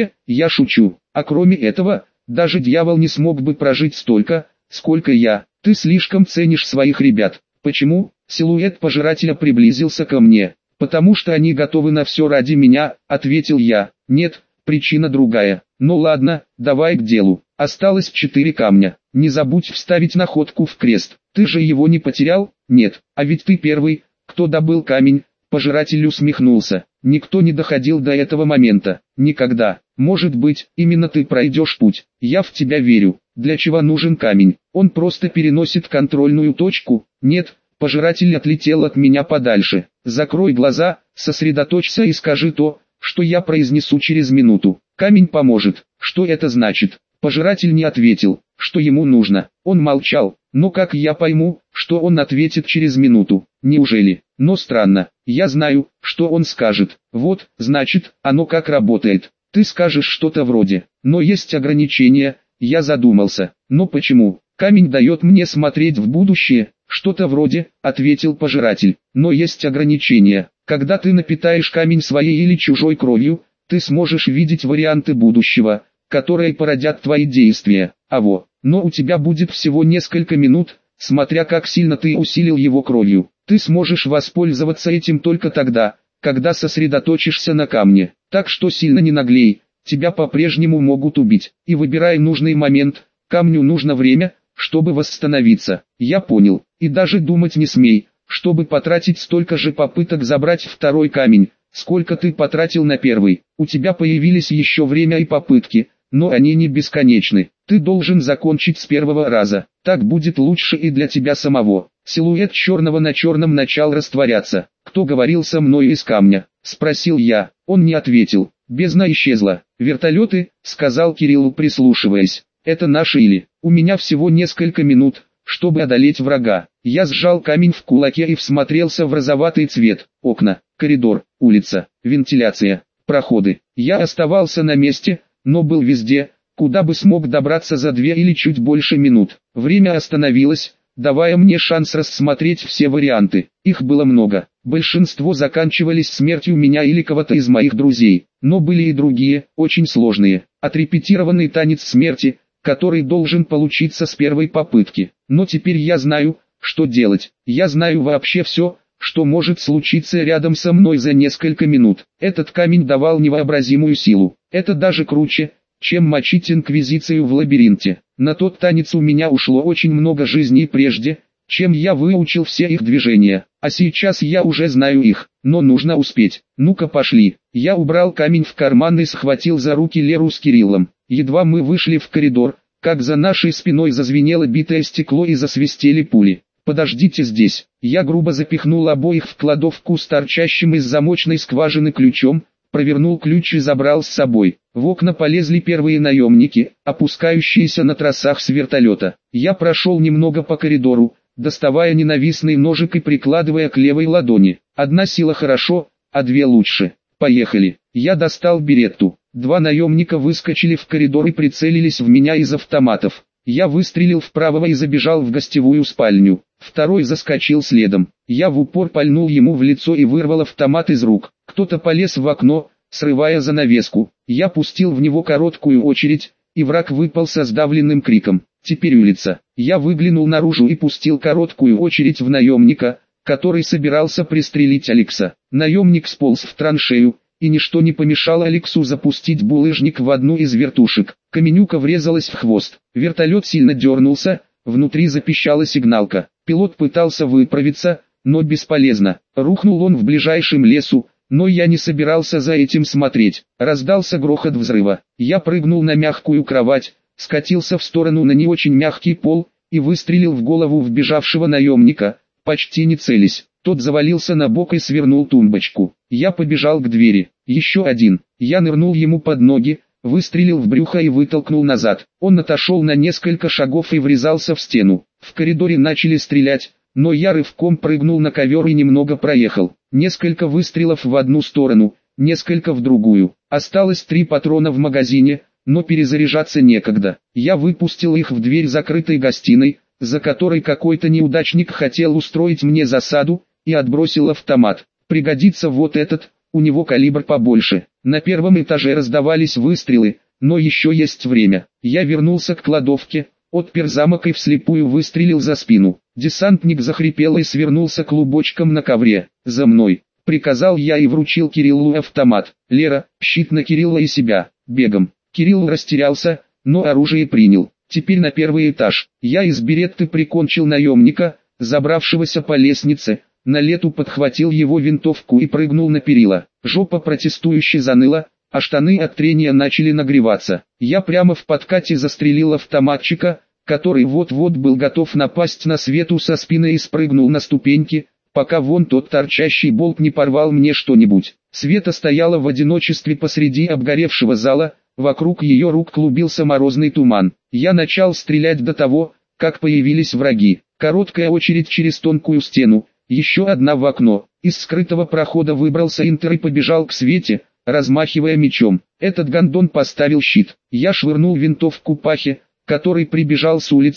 Я шучу. А кроме этого, даже дьявол не смог бы прожить столько, сколько я. Ты слишком ценишь своих ребят. Почему? Силуэт пожирателя приблизился ко мне. «Потому что они готовы на все ради меня», — ответил я. «Нет, причина другая. Ну ладно, давай к делу. Осталось 4 камня. Не забудь вставить находку в крест. Ты же его не потерял?» «Нет, а ведь ты первый, кто добыл камень». Пожиратель усмехнулся. «Никто не доходил до этого момента. Никогда. Может быть, именно ты пройдешь путь. Я в тебя верю. Для чего нужен камень? Он просто переносит контрольную точку». «Нет». Пожиратель отлетел от меня подальше. «Закрой глаза, сосредоточься и скажи то, что я произнесу через минуту. Камень поможет». «Что это значит?» Пожиратель не ответил, что ему нужно. Он молчал. Но как я пойму, что он ответит через минуту? Неужели? Но странно. Я знаю, что он скажет. Вот, значит, оно как работает. Ты скажешь что-то вроде: «Но есть ограничения». Я задумался. Но почему? Камень дает мне смотреть в будущее, что-то вроде, ответил пожиратель. Но есть ограничения. Когда ты напитаешь камень своей или чужой кровью, ты сможешь видеть варианты будущего, которые породят твои действия. Но у тебя будет всего несколько минут, смотря как сильно ты усилил его кровью. Ты сможешь воспользоваться этим только тогда, когда сосредоточишься на камне. Так что сильно не наглей, тебя по-прежнему могут убить. И выбирай нужный момент, камню нужно время, чтобы восстановиться. Я понял, и даже думать не смей, чтобы потратить столько же попыток забрать второй камень, сколько ты потратил на первый. У тебя появились еще время и попытки, но они не бесконечны. Ты должен закончить с первого раза, так будет лучше и для тебя самого. Силуэт черного на черном начал растворяться. «Кто говорил со мной из камня?» – спросил я. Он не ответил. Бездна исчезла. «Вертолеты», – сказал Кирилл, прислушиваясь. «Это наши или? У меня всего несколько минут, чтобы одолеть врага». Я сжал камень в кулаке и всмотрелся в розоватый цвет. Окна, коридор, улица, вентиляция, проходы. Я оставался на месте, но был везде, куда бы смог добраться за 2 или чуть больше минут. Время остановилось, давая мне шанс рассмотреть все варианты. Их было много. Большинство заканчивались смертью меня или кого-то из моих друзей. Но были и другие, очень сложные. Отрепетированный танец смерти, который должен получиться с первой попытки. Но теперь я знаю, что делать. Я знаю вообще все, что может случиться рядом со мной за несколько минут. Этот камень давал невообразимую силу. Это даже круче, чем мочить инквизицию в лабиринте. На тот танец у меня ушло очень много жизней прежде, чем я выучил все их движения. А сейчас я уже знаю их, но нужно успеть. Ну-ка пошли. Я убрал камень в карман и схватил за руки Леру с Кириллом. Едва мы вышли в коридор, как за нашей спиной зазвенело битое стекло и засвистели пули. «Подождите здесь». Я грубо запихнул обоих в кладовку с торчащим из замочной скважины ключом, провернул ключ и забрал с собой. В окна полезли первые наемники, опускающиеся на трассах с вертолета. Я прошел немного по коридору, доставая ненавистный ножик и прикладывая к левой ладони. Одна сила хорошо, а 2 лучше. Поехали. Я достал беретту. 2 наемника выскочили в коридор и прицелились в меня из автоматов. Я выстрелил в правого и забежал в гостевую спальню. Второй заскочил следом. Я в упор пальнул ему в лицо и вырвал автомат из рук. Кто-то полез в окно, срывая занавеску. Я пустил в него короткую очередь, и враг выпал со сдавленным криком. Теперь улица. Я выглянул наружу и пустил короткую очередь в наемника, который собирался пристрелить Алекса. Наемник сполз в траншею, и ничто не помешало Алексу запустить булыжник в одну из вертушек. Каменюка врезалась в хвост. Вертолет сильно дернулся, внутри запищала сигналка. Пилот пытался выправиться, но бесполезно. Рухнул он в ближайшем лесу, но я не собирался за этим смотреть. Раздался грохот взрыва. Я прыгнул на мягкую кровать, скатился в сторону на не очень мягкий пол и выстрелил в голову вбежавшего наемника, почти не целясь. Тот завалился на бок и свернул тумбочку. Я побежал к двери. Еще один. Я нырнул ему под ноги, выстрелил в брюхо и вытолкнул назад. Он отошел на несколько шагов и врезался в стену. В коридоре начали стрелять, но я рывком прыгнул на ковер и немного проехал. Несколько выстрелов в одну сторону, несколько в другую. Осталось 3 патрона в магазине, но перезаряжаться некогда. Я выпустил их в дверь закрытой гостиной, за которой какой-то неудачник хотел устроить мне засаду, и отбросил автомат. Пригодится вот этот, у него калибр побольше. На первом этаже раздавались выстрелы, но еще есть время. Я вернулся к кладовке, отпер замок и вслепую выстрелил за спину. Десантник захрипел и свернулся клубочком на ковре. «За мной!» — приказал я и вручил Кириллу автомат. «Лера, щит на Кирилла и себя, бегом!» Кирилл растерялся, но оружие принял. Теперь на первый этаж. Я из беретты прикончил наемника, забравшегося по лестнице, на лету подхватил его винтовку и прыгнул на перила. Жопа протестующе заныла, а штаны от трения начали нагреваться. Я прямо в подкате застрелил автоматчика, который вот-вот был готов напасть на Свету со спины и спрыгнул на ступеньки, пока вон тот торчащий болт не порвал мне что-нибудь. Света стояла в одиночестве посреди обгоревшего зала, вокруг ее рук клубился морозный туман. Я начал стрелять до того, как появились враги. Короткая очередь через тонкую стену, еще одна в окно. Из скрытого прохода выбрался Интер и побежал к Свете, размахивая мечом. Этот гондон поставил щит. Я швырнул винтовку Пахе, который прибежал с улицы,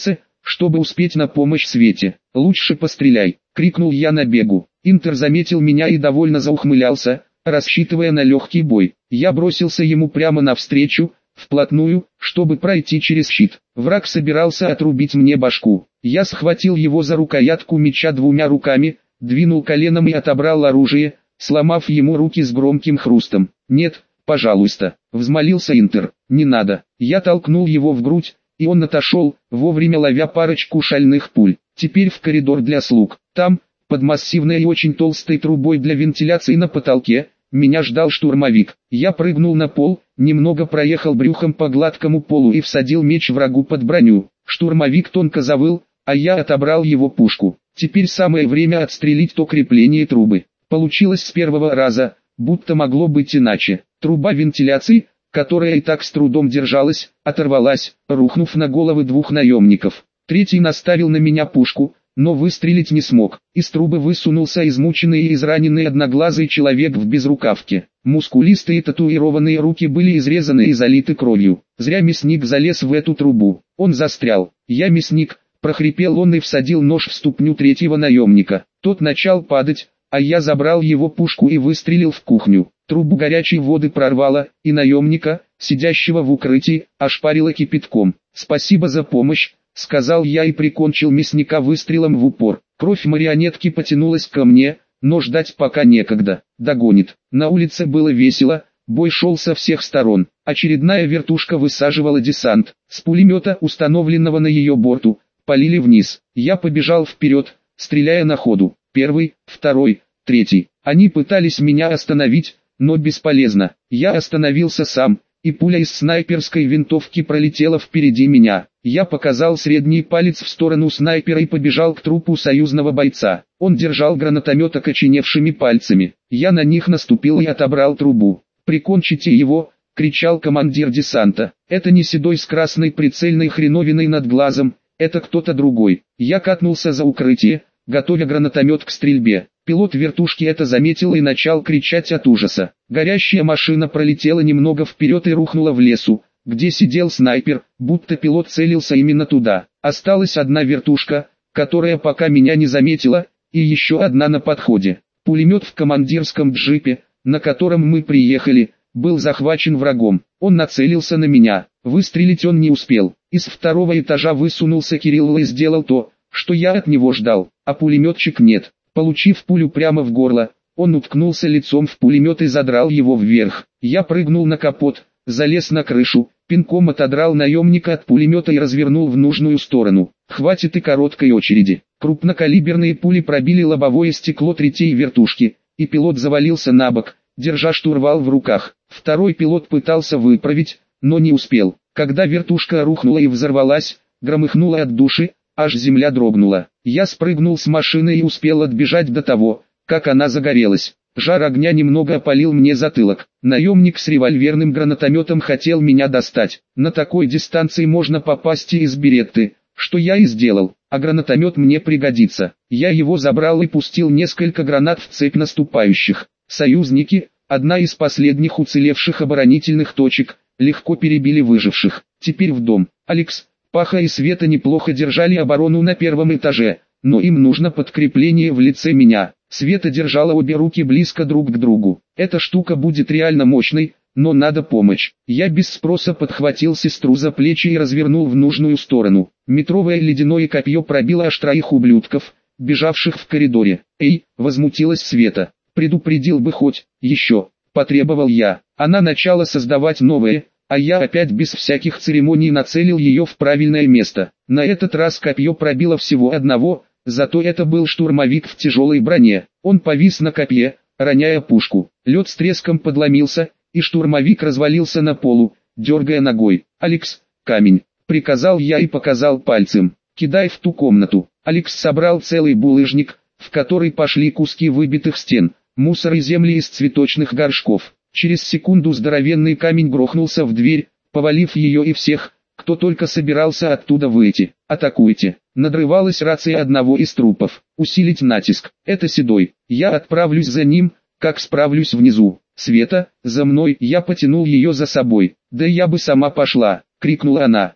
чтобы успеть на помощь Свете. «Лучше постреляй!» — крикнул я на бегу. Интер заметил меня и довольно заухмылялся, рассчитывая на легкий бой. Я бросился ему прямо навстречу, вплотную, чтобы пройти через щит. Враг собирался отрубить мне башку. Я схватил его за рукоятку меча двумя руками, двинул коленом и отобрал оружие, сломав ему руки с громким хрустом. «Нет, пожалуйста», — взмолился Интер. «Не надо». Я толкнул его в грудь, и он отошел, вовремя ловя парочку шальных пуль. Теперь в коридор для слуг. Там, под массивной и очень толстой трубой для вентиляции на потолке, меня ждал штурмовик. Я прыгнул на пол, немного проехал брюхом по гладкому полу и всадил меч врагу под броню. Штурмовик тонко завыл, а я отобрал его пушку. Теперь самое время отстрелить то крепление трубы. Получилось с первого раза, будто могло быть иначе. Труба вентиляции, которая и так с трудом держалась, оторвалась, рухнув на головы двух наемников. Третий наставил на меня пушку, но выстрелить не смог. Из трубы высунулся измученный и израненный одноглазый человек в безрукавке. Мускулистые татуированные руки были изрезаны и залиты кровью. Зря мясник залез в эту трубу. Он застрял. «Я мясник», — прохрипел он и всадил нож в ступню третьего наемника. Тот начал падать, а я забрал его пушку и выстрелил в кухню. Трубу горячей воды прорвало, и наемника, сидящего в укрытии, ошпарило кипятком. «Спасибо за помощь», — сказал я и прикончил мясника выстрелом в упор. Кровь марионетки потянулась ко мне, но ждать пока некогда. Догонит. На улице было весело, бой шел со всех сторон. Очередная вертушка высаживала десант. С пулемета, установленного на ее борту, полили вниз. Я побежал вперед, стреляя на ходу. Первый, второй, третий. Они пытались меня остановить, но бесполезно. Я остановился сам, и пуля из снайперской винтовки пролетела впереди меня. Я показал средний палец в сторону снайпера и побежал к трупу союзного бойца. Он держал гранатомет окоченевшими пальцами. Я на них наступил и отобрал трубу. «Прикончите его!» — кричал командир десанта. «Это не седой с красной прицельной хреновиной над глазом, это кто-то другой». Я катнулся за укрытие, готовя гранатомет к стрельбе. Пилот вертушки это заметил и начал кричать от ужаса. Горящая машина пролетела немного вперед и рухнула в лесу, где сидел снайпер, будто пилот целился именно туда. Осталась одна вертушка, которая пока меня не заметила, и еще одна на подходе. Пулемет в командирском джипе, на котором мы приехали, был захвачен врагом. Он нацелился на меня. Выстрелить он не успел. Из второго этажа высунулся Кирилл и сделал то, что я от него ждал, а пулеметчик нет. Получив пулю прямо в горло, он уткнулся лицом в пулемет и задрал его вверх. Я прыгнул на капот, залез на крышу, пинком отодрал наемника от пулемета и развернул в нужную сторону. Хватит и короткой очереди. Крупнокалиберные пули пробили лобовое стекло третьей вертушки, и пилот завалился на бок, держа штурвал в руках. Второй пилот пытался выправить, но не успел. Когда вертушка рухнула и взорвалась, громыхнула от души, аж земля дрогнула. Я спрыгнул с машины и успел отбежать до того, как она загорелась. Жар огня немного опалил мне затылок. Наемник с револьверным гранатометом хотел меня достать. На такой дистанции можно попасть и из беретты, что я и сделал, а гранатомет мне пригодится. Я его забрал и пустил несколько гранат в цепь наступающих. Союзники, одна из последних уцелевших оборонительных точек, легко перебили выживших. Теперь в дом. Алекс, Паха и Света неплохо держали оборону на первом этаже, но им нужно подкрепление в лице меня. Света держала обе руки близко друг к другу. Эта штука будет реально мощной, но надо помощь. Я без спроса подхватил сестру за плечи и развернул в нужную сторону. Метровое ледяное копье пробило аж троих ублюдков, бежавших в коридоре. «Эй!» — возмутилась Света. «Предупредил бы хоть, еще!» — потребовал я. Она начала создавать новое, а я опять без всяких церемоний нацелил ее в правильное место. На этот раз копье пробило всего одного, зато это был штурмовик в тяжелой броне. Он повис на копье, роняя пушку. Лед с треском подломился, и штурмовик развалился на полу, дергая ногой. «Алекс, камень!» — приказал я и показал пальцем. «Кидай в ту комнату». Алекс собрал целый булыжник, в который пошли куски выбитых стен, мусор и земли из цветочных горшков. Через секунду здоровенный камень грохнулся в дверь, повалив ее и всех, кто только собирался оттуда выйти. «Атакуйте!» — надрывалась рация одного из трупов. «Усилить натиск. Это Седой. Я отправлюсь за ним, как справлюсь внизу. Света, за мной!» Я потянул ее за собой. «Да я бы сама пошла!» — крикнула она.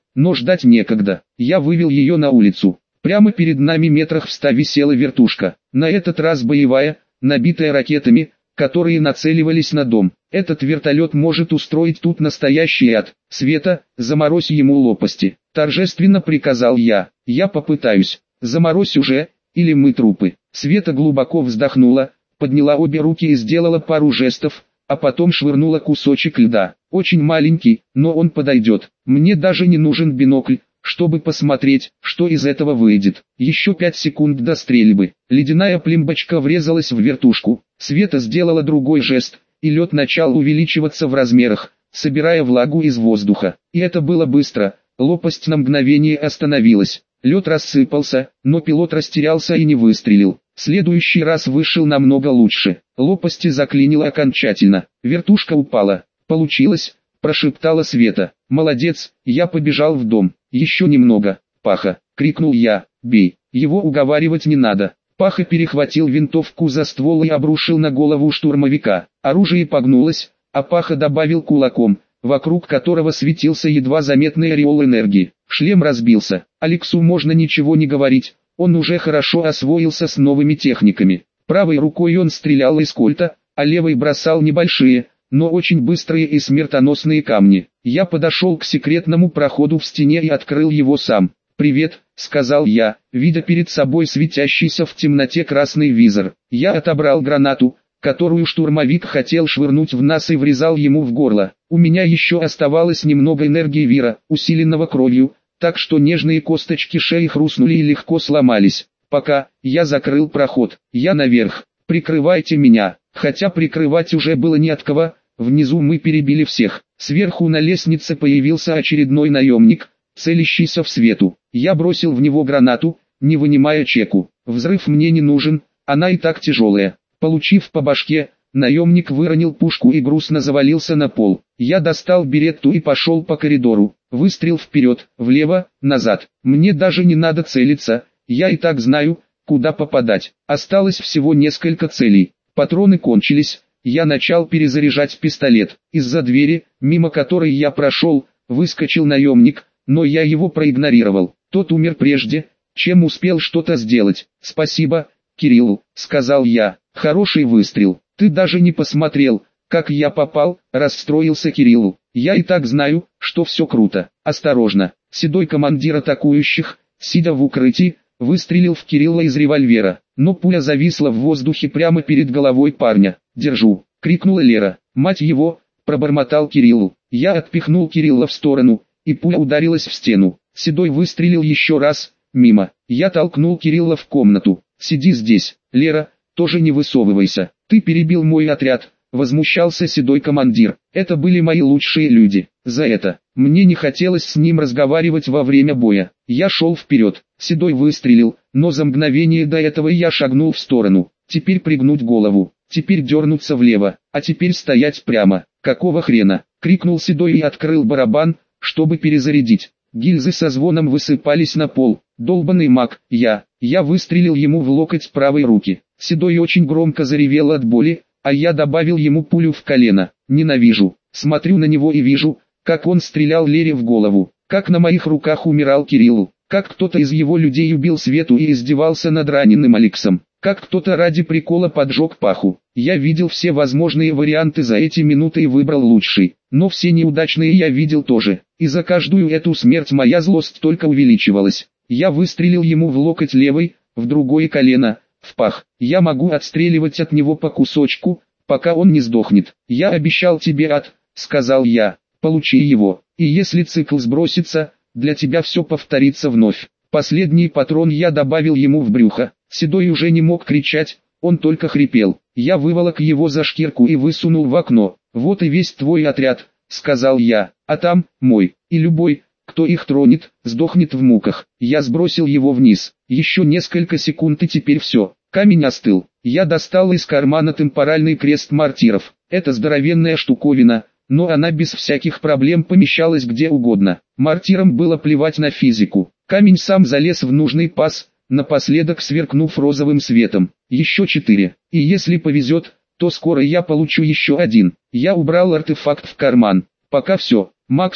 но ждать некогда. Я вывел ее на улицу. Прямо перед нами метрах в 100 висела вертушка. На этот раз боевая, набитая ракетами, которые нацеливались на дом. Этот вертолет может устроить тут настоящий ад. Света, заморозь ему лопасти. Торжественно приказал я. Я попытаюсь. Заморозь уже, или мы трупы. Света глубоко вздохнула, подняла обе руки и сделала пару жестов, а потом швырнула кусочек льда. Очень маленький, но он подойдет. Мне даже не нужен бинокль, чтобы посмотреть, что из этого выйдет. Еще 5 секунд до стрельбы. Ледяная плимбочка врезалась в вертушку. Света сделала другой жест, и лед начал увеличиваться в размерах, собирая влагу из воздуха. И это было быстро. Лопасть на мгновение остановилась. Лед рассыпался, но пилот растерялся и не выстрелил. Следующий раз вышел намного лучше. Лопасти заклинило окончательно. Вертушка упала. «Получилось», – прошептала Света. «Молодец». Я побежал в дом. «Еще немного, Паха», – крикнул я. «Бей». Его уговаривать не надо. Паха перехватил винтовку за ствол и обрушил на голову штурмовика. Оружие погнулось, а Паха добавил кулаком, вокруг которого светился едва заметный ореол энергии. Шлем разбился. Алексу можно ничего не говорить, он уже хорошо освоился с новыми техниками. Правой рукой он стрелял из кольта, а левой бросал небольшие, но очень быстрые и смертоносные камни. Я подошел к секретному проходу в стене и открыл его сам. «Привет», — сказал я, видя перед собой светящийся в темноте красный визор. Я отобрал гранату, которую штурмовик хотел швырнуть в нас, и врезал ему в горло. У меня еще оставалось немного энергии вира, усиленного кровью, так что нежные косточки шеи хрустнули и легко сломались. Пока я закрыл проход, я наверх. «Прикрывайте меня», хотя прикрывать уже было не от кого. Внизу мы перебили всех. Сверху на лестнице появился очередной наемник, целящийся в Свету. Я бросил в него гранату, не вынимая чеку. Взрыв мне не нужен, она и так тяжелая. Получив по башке, наемник выронил пушку и грустно завалился на пол. Я достал беретту и пошел по коридору. Выстрел вперед, влево, назад. Мне даже не надо целиться, я и так знаю, куда попадать. Осталось всего несколько целей. Патроны кончились. Я начал перезаряжать пистолет. Из-за двери, мимо которой я прошел, выскочил наемник, но я его проигнорировал. Тот умер прежде, чем успел что-то сделать. «Спасибо, Кириллу», — сказал я. «Хороший выстрел. Ты даже не посмотрел, как я попал», — расстроился Кириллу. «Я и так знаю, что все круто». «Осторожно». Седой командир атакующих, сидя в укрытии, выстрелил в Кирилла из револьвера, но пуля зависла в воздухе прямо перед головой парня. «Держу!» — крикнула Лера. «Мать его!» — пробормотал Кириллу. Я отпихнул Кирилла в сторону, и пуля ударилась в стену. Седой выстрелил еще раз, мимо. Я толкнул Кирилла в комнату. «Сиди здесь, Лера, тоже не высовывайся. Ты перебил мой отряд», — возмущался седой командир. «Это были мои лучшие люди. За это мне не хотелось с ним разговаривать во время боя. Я шел вперед. Седой выстрелил, но за мгновение до этого я шагнул в сторону. Теперь пригнуть голову. Теперь дернуться влево, а теперь стоять прямо. «Какого хрена?» — крикнул Седой и открыл барабан, чтобы перезарядить. Гильзы со звоном высыпались на пол. «Долбаный маг, я выстрелил ему в локоть правой руки». Седой очень громко заревел от боли, а я добавил ему пулю в колено. «Ненавижу». Смотрю на него и вижу, как он стрелял Лере в голову, как на моих руках умирал Кириллу, как кто-то из его людей убил Свету и издевался над раненым Алексом. Как кто-то ради прикола поджег Паху. Я видел все возможные варианты за эти минуты и выбрал лучший. Но все неудачные я видел тоже. И за каждую эту смерть моя злость только увеличивалась. Я выстрелил ему в локоть левой, в другое колено, в пах. Я могу отстреливать от него по кусочку, пока он не сдохнет. «Я обещал тебе ад», — сказал я. «Получи его. И если цикл сбросится, для тебя все повторится вновь». Последний патрон я добавил ему в брюхо. Седой уже не мог кричать, он только хрипел. Я выволок его за шкирку и высунул в окно. «Вот и весь твой отряд», — сказал я, — «а там, мой, и любой, кто их тронет, сдохнет в муках». Я сбросил его вниз. Еще несколько секунд и теперь все. Камень остыл. Я достал из кармана темпоральный крест мортиров. Это здоровенная штуковина, но она без всяких проблем помещалась где угодно. Мортирам было плевать на физику. Камень сам залез в нужный паз, напоследок сверкнув розовым светом. Еще 4. И если повезет, то скоро я получу еще 1. Я убрал артефакт в карман. Пока все. «Макс»,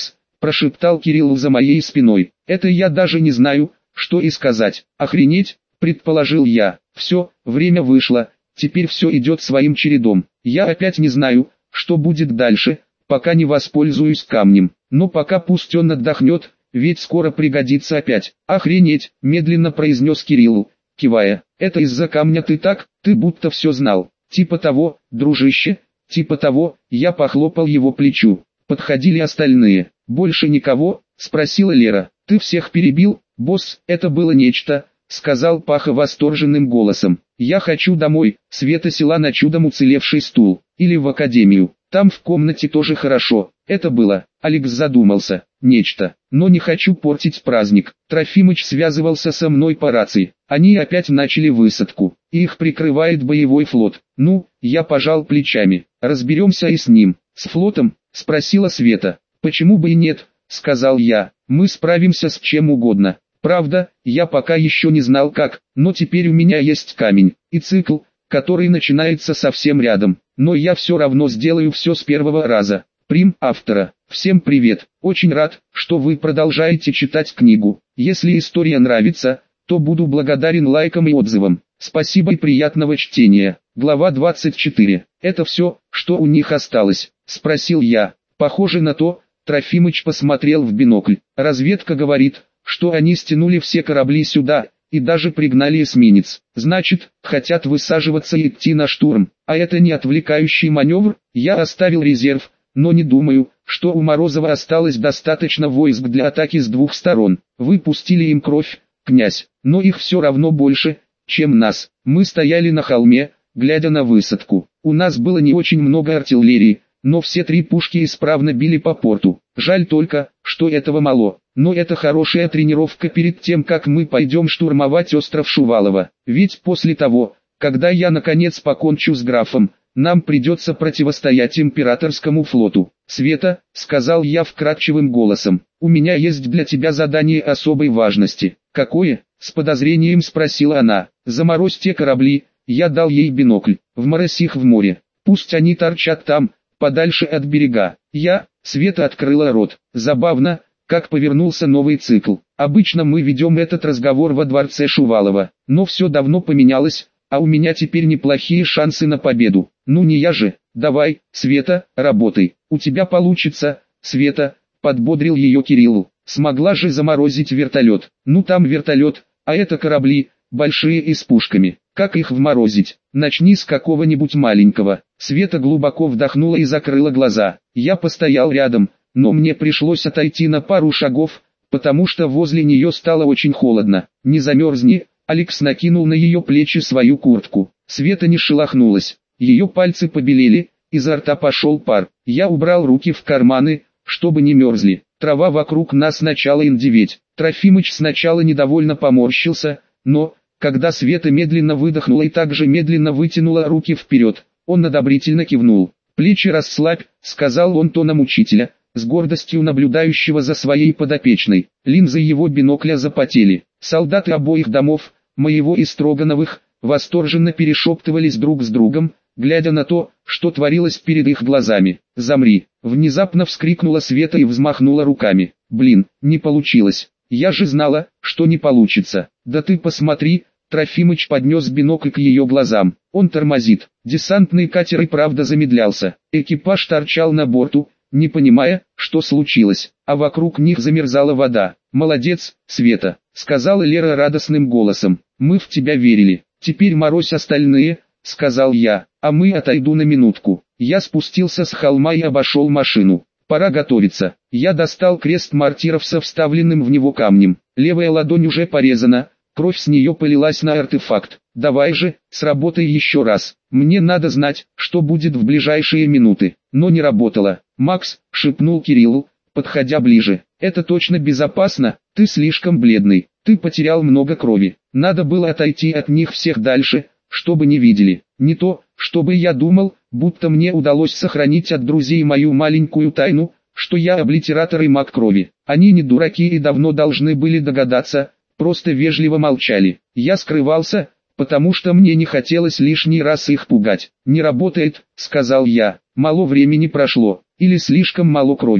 прошептал Кирилл за моей спиной. Это я даже не знаю, что и сказать. Охренеть, предположил я. Все, время вышло, теперь все идет своим чередом. Я опять не знаю, что будет дальше, пока не воспользуюсь камнем. Но пока пусть он отдохнет, ведь скоро пригодится опять. Охренеть, медленно произнес Кирилл, кивая. Это из-за камня ты будто все знал. Типа того, дружище, типа того, я похлопал его плечу. Подходили остальные. Больше никого? Спросила Лера. Ты всех перебил, босс, это было нечто, сказал Паха восторженным голосом. Я хочу домой. Света села на чудом уцелевший стул. Или в академию. Там в комнате тоже хорошо. Это было. Алекс задумался. Нечто. Но не хочу портить праздник. Трофимыч связывался со мной по рации. Они опять начали высадку. Их прикрывает боевой флот. Ну, я пожал плечами. Разберемся и с ним. С флотом? Спросила Света. Почему бы и нет, сказал я. Мы справимся с чем угодно. Правда, я пока еще не знал как, но теперь у меня есть камень и цикл, который начинается совсем рядом. Но я все равно сделаю все с первого раза. Прим автора. Всем привет. Очень рад, что вы продолжаете читать книгу. Если история нравится, то буду благодарен лайкам и отзывам. Спасибо и приятного чтения. Глава 24. Это все, что у них осталось? Спросил я. Похоже на то, Трофимыч посмотрел в бинокль. Разведка говорит, что они стянули все корабли сюда, и даже пригнали эсминец. Значит, хотят высаживаться и идти на штурм. А это не отвлекающий маневр? Я оставил резерв, но не думаю, что у Морозова осталось достаточно войск для атаки с двух сторон. Вы пустили им кровь, князь, но их все равно больше, чем нас. Мы стояли на холме, глядя на высадку. У нас было не очень много артиллерии, но все три пушки исправно били по порту. Жаль только, что этого мало. Но это хорошая тренировка перед тем, как мы пойдем штурмовать остров Шувалова. Ведь после того, когда я наконец покончу с графом, нам придется противостоять императорскому флоту. Света, сказал я вкрадчивым голосом, у меня есть для тебя задание особой важности. Какое? С подозрением спросила она. Заморозь те корабли. Я дал ей бинокль. Вморозь их в море. Пусть они торчат там, подальше от берега. Света открыла рот. Забавно, как повернулся новый цикл. Обычно мы ведем этот разговор во дворце Шувалова, но все давно поменялось, а у меня теперь неплохие шансы на победу. Ну не я же. Давай, Света, работай. У тебя получится, Света, подбодрил ее Кирилл. Смогла же заморозить вертолет. Ну там вертолет, а это корабли, большие и с пушками. Как их вморозить? Начни с какого-нибудь маленького. Света глубоко вдохнула и закрыла глаза. Я постоял рядом, но мне пришлось отойти на пару шагов, потому что возле нее стало очень холодно. Не замерзни, Алекс накинул на ее плечи свою куртку. Света не шелохнулась. Ее пальцы побелели, изо рта пошел пар. Я убрал руки в карманы, чтобы не мерзли. Трава вокруг нас начала индеветь. Трофимыч сначала недовольно поморщился, но, когда Света медленно выдохнула и также медленно вытянула руки вперед, он одобрительно кивнул. «Плечи расслабь», — сказал он тоном учителя, с гордостью наблюдающего за своей подопечной. Линзы его бинокля запотели. Солдаты обоих домов, моего и Строгановых, восторженно перешептывались друг с другом, глядя на то, что творилось перед их глазами. «Замри!» — внезапно вскрикнула Света и взмахнула руками. «Блин, не получилось! Я же знала, что не получится! Да ты посмотри!» Трофимыч поднес бинокль к ее глазам. Он тормозит. Десантный катер и правда замедлялся. Экипаж торчал на борту, не понимая, что случилось, а вокруг них замерзала вода. «Молодец, Света», — сказала Лера радостным голосом. «Мы в тебя верили. Теперь морозь остальные», — сказал я, — «а мы отойду на минутку». Я спустился с холма и обошел машину. Пора готовиться. Я достал крест мортиров со вставленным в него камнем. Левая ладонь уже порезана, кровь с нее полилась на артефакт. «Давай же, сработай еще раз. Мне надо знать, что будет в ближайшие минуты». Но не работало. «Макс», — шепнул Кириллу, подходя ближе, — «это точно безопасно? Ты слишком бледный. Ты потерял много крови. Надо было отойти от них всех дальше, чтобы не видели. Не то, чтобы я думал, будто мне удалось сохранить от друзей мою маленькую тайну, что я облитератор и маг крови. Они не дураки и давно должны были догадаться, просто вежливо молчали. Я скрывался, потому что мне не хотелось лишний раз их пугать. «Не работает», — сказал я. «Мало времени прошло, или слишком мало крови».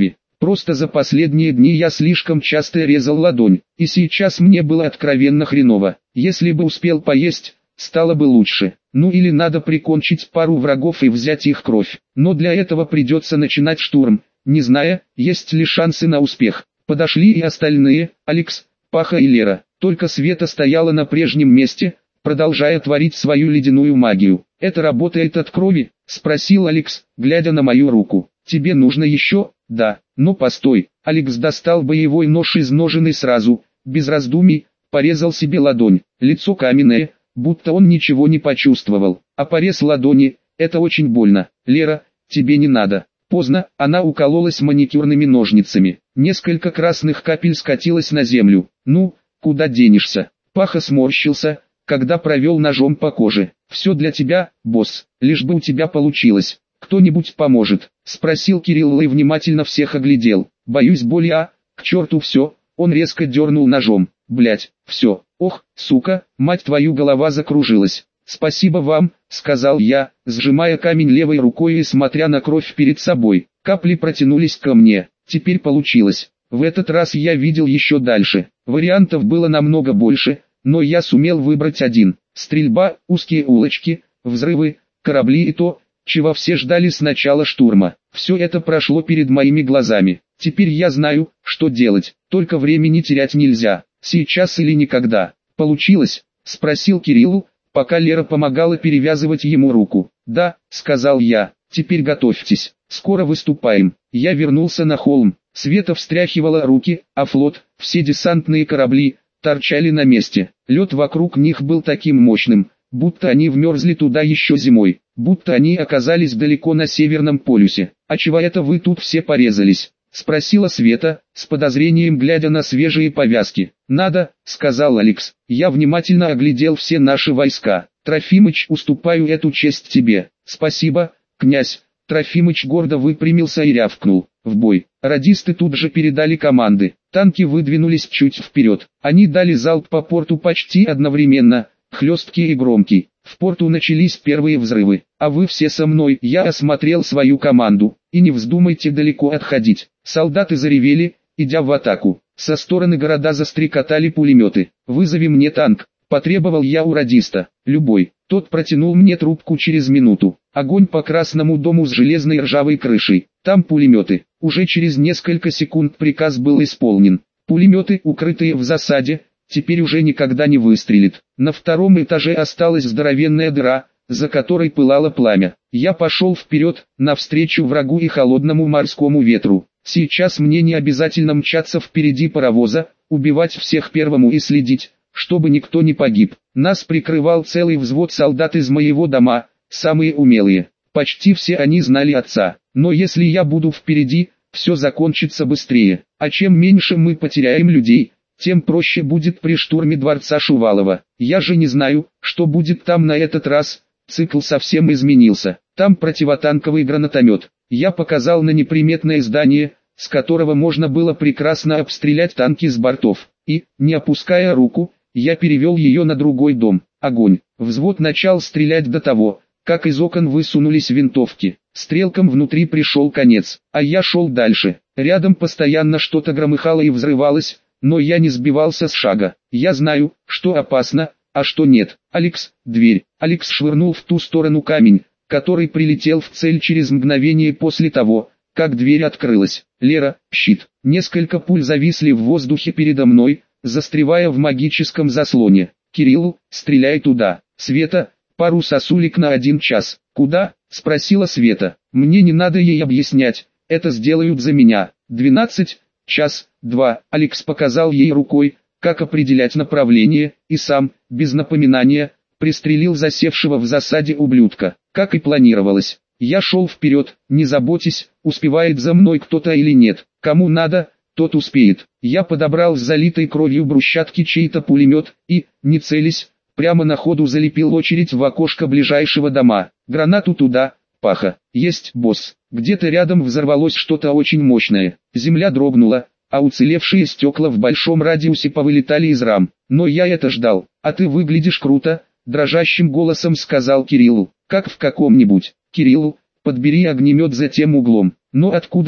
Просто за последние дни я слишком часто резал ладонь, и сейчас мне было откровенно хреново. Если бы успел поесть, стало бы лучше. Ну или надо прикончить пару врагов и взять их кровь. Но для этого придется начинать штурм, не зная, есть ли шансы на успех. Подошли и остальные, Алекс, Паха и Лера. Только Света стояла на прежнем месте, продолжая творить свою ледяную магию. «Это работает от крови?» – спросил Алекс, глядя на мою руку. «Тебе нужно еще?» «Да, но постой». Алекс достал боевой нож из ножен и сразу, без раздумий, порезал себе ладонь. Лицо каменное, будто он ничего не почувствовал. А порез ладони – это очень больно. «Лера, тебе не надо». Поздно, она укололась маникюрными ножницами. Несколько красных капель скатилось на землю. «Ну, куда денешься?» Паха сморщился, когда провел ножом по коже. «Все для тебя, босс, лишь бы у тебя получилось. Кто-нибудь поможет?» – спросил Кирилл и внимательно всех оглядел. «Боюсь боли, к черту все!» Он резко дернул ножом. «Блять, все, ох, сука, мать твою, голова закружилась!» «Спасибо вам», — сказал я, сжимая камень левой рукой и смотря на кровь перед собой. Капли протянулись ко мне. Теперь получилось. В этот раз я видел еще дальше. Вариантов было намного больше, но я сумел выбрать один. Стрельба, узкие улочки, взрывы, корабли и то, чего все ждали с начала штурма. Все это прошло перед моими глазами. Теперь я знаю, что делать. Только времени терять нельзя. Сейчас или никогда. «Получилось?» — спросил Кирилл, пока Лера помогала перевязывать ему руку. «Да», — сказал я, — «теперь готовьтесь, скоро выступаем». Я вернулся на холм, Света встряхивала руки, а флот, все десантные корабли, торчали на месте. Лед вокруг них был таким мощным, будто они вмерзли туда еще зимой, будто они оказались далеко на Северном полюсе. «А чего это вы тут все порезались?» — спросила Света, с подозрением глядя на свежие повязки. «Надо», — сказал Алекс. «Я внимательно оглядел все наши войска. Трофимыч, уступаю эту честь тебе». «Спасибо, князь». Трофимыч гордо выпрямился и рявкнул. «В бой». Радисты тут же передали команды. Танки выдвинулись чуть вперед. Они дали залп по порту почти одновременно, хлесткий и громкий. В порту начались первые взрывы. «А вы все со мной». Я осмотрел свою команду. «И не вздумайте далеко отходить». Солдаты заревели, идя в атаку. Со стороны города застрекотали пулеметы. «Вызови мне танк», — потребовал я у радиста. «Любой». Тот протянул мне трубку через минуту. «Огонь по Красному дому с железной ржавой крышей. Там пулеметы». Уже через несколько секунд приказ был исполнен. Пулеметы, укрытые в засаде, теперь уже никогда не выстрелит. На втором этаже осталась здоровенная дыра, за которой пылало пламя. Я пошел вперед, навстречу врагу и холодному морскому ветру. Сейчас мне не обязательно мчаться впереди паровоза, убивать всех первому и следить, чтобы никто не погиб. Нас прикрывал целый взвод солдат из моего дома, самые умелые. Почти все они знали отца. Но если я буду впереди, все закончится быстрее. А чем меньше мы потеряем людей, тем проще будет при штурме дворца Шувалова. Я же не знаю, что будет там на этот раз. Цикл совсем изменился. Там противотанковый гранатомет. Я показал на неприметное здание, с которого можно было прекрасно обстрелять танки с бортов. И, не опуская руку, я перевел ее на другой дом. Огонь. Взвод начал стрелять до того, как из окон высунулись винтовки. Стрелкам внутри пришел конец, а я шел дальше. Рядом постоянно что-то громыхало и взрывалось, но я не сбивался с шага. Я знаю, что опасно, а что нет. «Алекс, дверь». Алекс швырнул в ту сторону камень, который прилетел в цель через мгновение после того, как дверь открылась. «Лера, щит». Несколько пуль зависли в воздухе передо мной, застревая в магическом заслоне. «Кирилл, стреляй туда». «Света, пару сосулек на 1 час». «Куда?» — спросила Света. «Мне не надо ей объяснять, это сделают за меня». 12, час, 2. Алекс показал ей рукой, как определять направление, и сам, без напоминания, пристрелил засевшего в засаде ублюдка. Как и планировалось. Я шел вперед, не заботьтесь, успевает за мной кто-то или нет. Кому надо, тот успеет. Я подобрал с залитой кровью брусчатки чей-то пулемет и, не целясь, прямо на ходу залепил очередь в окошко ближайшего дома. «Гранату туда, Паха». «Есть, босс». Где-то рядом взорвалось что-то очень мощное. Земля дрогнула, а уцелевшие стекла в большом радиусе повылетали из рам. Но я это ждал. «А ты выглядишь круто», — дрожащим голосом сказал Кириллу. «Как в каком-нибудь». «Кирилл, подбери огнемет за тем углом». «Но откуда?»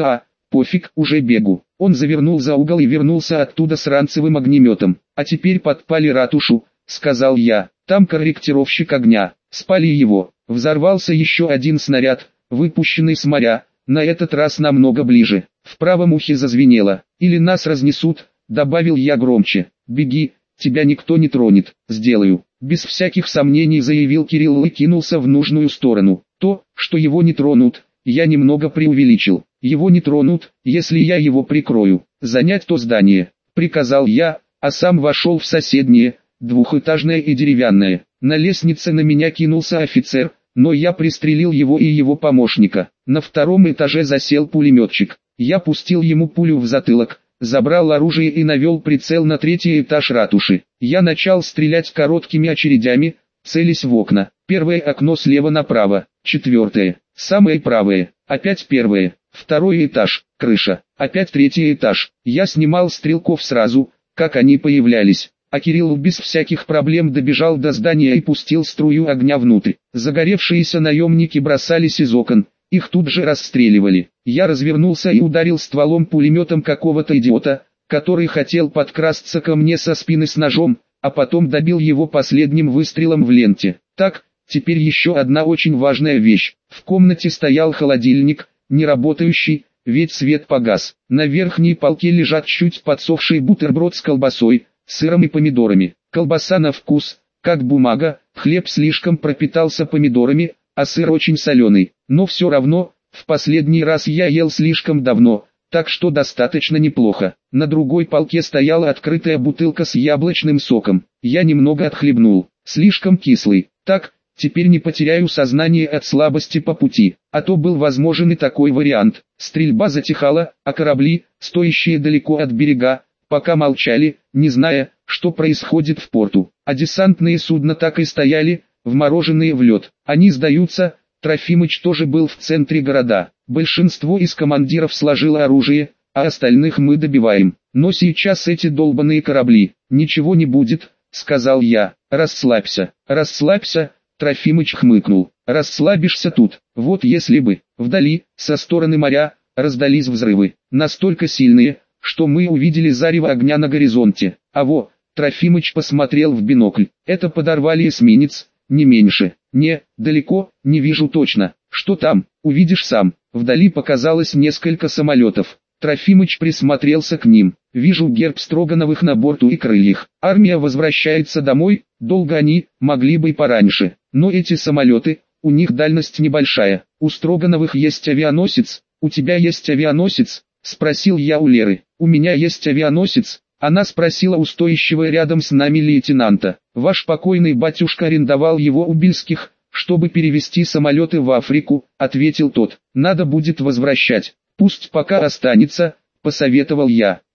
Пофиг, уже бегу. Он завернул за угол и вернулся оттуда с ранцевым огнеметом. А теперь подпали ратушу, сказал я. Там корректировщик огня. Спали его. Взорвался еще один снаряд, выпущенный с моря, на этот раз намного ближе. В правом ухе зазвенело. Или нас разнесут, добавил я громче. Беги, тебя никто не тронет. Сделаю. Без всяких сомнений заявил Кирилл и кинулся в нужную сторону. То, что его не тронут, я немного преувеличил. Его не тронут, если я его прикрою. Занять то здание, приказал я, а сам вошел в соседнее, двухэтажное и деревянное. На лестнице на меня кинулся офицер, но я пристрелил его и его помощника. На втором этаже засел пулеметчик. Я пустил ему пулю в затылок, забрал оружие и навел прицел на третий этаж ратуши. Я начал стрелять короткими очередями, целясь в окна. Первое окно слева направо, четвертое, самое правое, опять первое, второй этаж, крыша, опять третий этаж. Я снимал стрелков сразу, как они появлялись. А Кирилл без всяких проблем добежал до здания и пустил струю огня внутрь. Загоревшиеся наемники бросались из окон, их тут же расстреливали. Я развернулся и ударил стволом пулеметом какого-то идиота, который хотел подкрасться ко мне со спины с ножом, а потом добил его последним выстрелом в ленте. Так, теперь еще одна очень важная вещь. В комнате стоял холодильник, не работающий, ведь свет погас. На верхней полке лежат чуть подсохший бутерброд с колбасой, сыром и помидорами. Колбаса на вкус, как бумага, хлеб слишком пропитался помидорами, а сыр очень соленый. Но все равно, в последний раз я ел слишком давно, так что достаточно неплохо. На другой полке стояла открытая бутылка с яблочным соком. Я немного отхлебнул, слишком кислый. Так, теперь не потеряю сознание от слабости по пути, а то был возможен и такой вариант. Стрельба затихала, а корабли, стоящие далеко от берега, пока молчали, не зная, что происходит в порту. А десантные судна так и стояли, вмороженные в лед. Они сдаются. Трофимыч тоже был в центре города. Большинство из командиров сложило оружие, а остальных мы добиваем. Но сейчас эти долбаные корабли. Ничего не будет, сказал я. Расслабься, расслабься. Трофимыч хмыкнул. Расслабишься тут. Вот если бы, вдали, со стороны моря, раздались взрывы. Настолько сильные, что мы увидели зарево огня на горизонте. А во, Трофимыч посмотрел в бинокль. Это подорвали эсминец, не меньше. Не, далеко, не вижу точно. Что там, увидишь сам. Вдали показалось несколько самолетов. Трофимыч присмотрелся к ним. Вижу герб Строгановых на борту и крыльях. Армия возвращается домой, долго они, могли бы и пораньше. Но эти самолеты, у них дальность небольшая. У Строгановых есть авианосец, у тебя есть авианосец? Спросил я у Леры. У меня есть авианосец. Она спросила у стоящего рядом с нами лейтенанта. Ваш покойный батюшка арендовал его у Бельских, чтобы перевезти самолеты в Африку, ответил тот. Надо будет возвращать. Пусть пока останется, посоветовал я.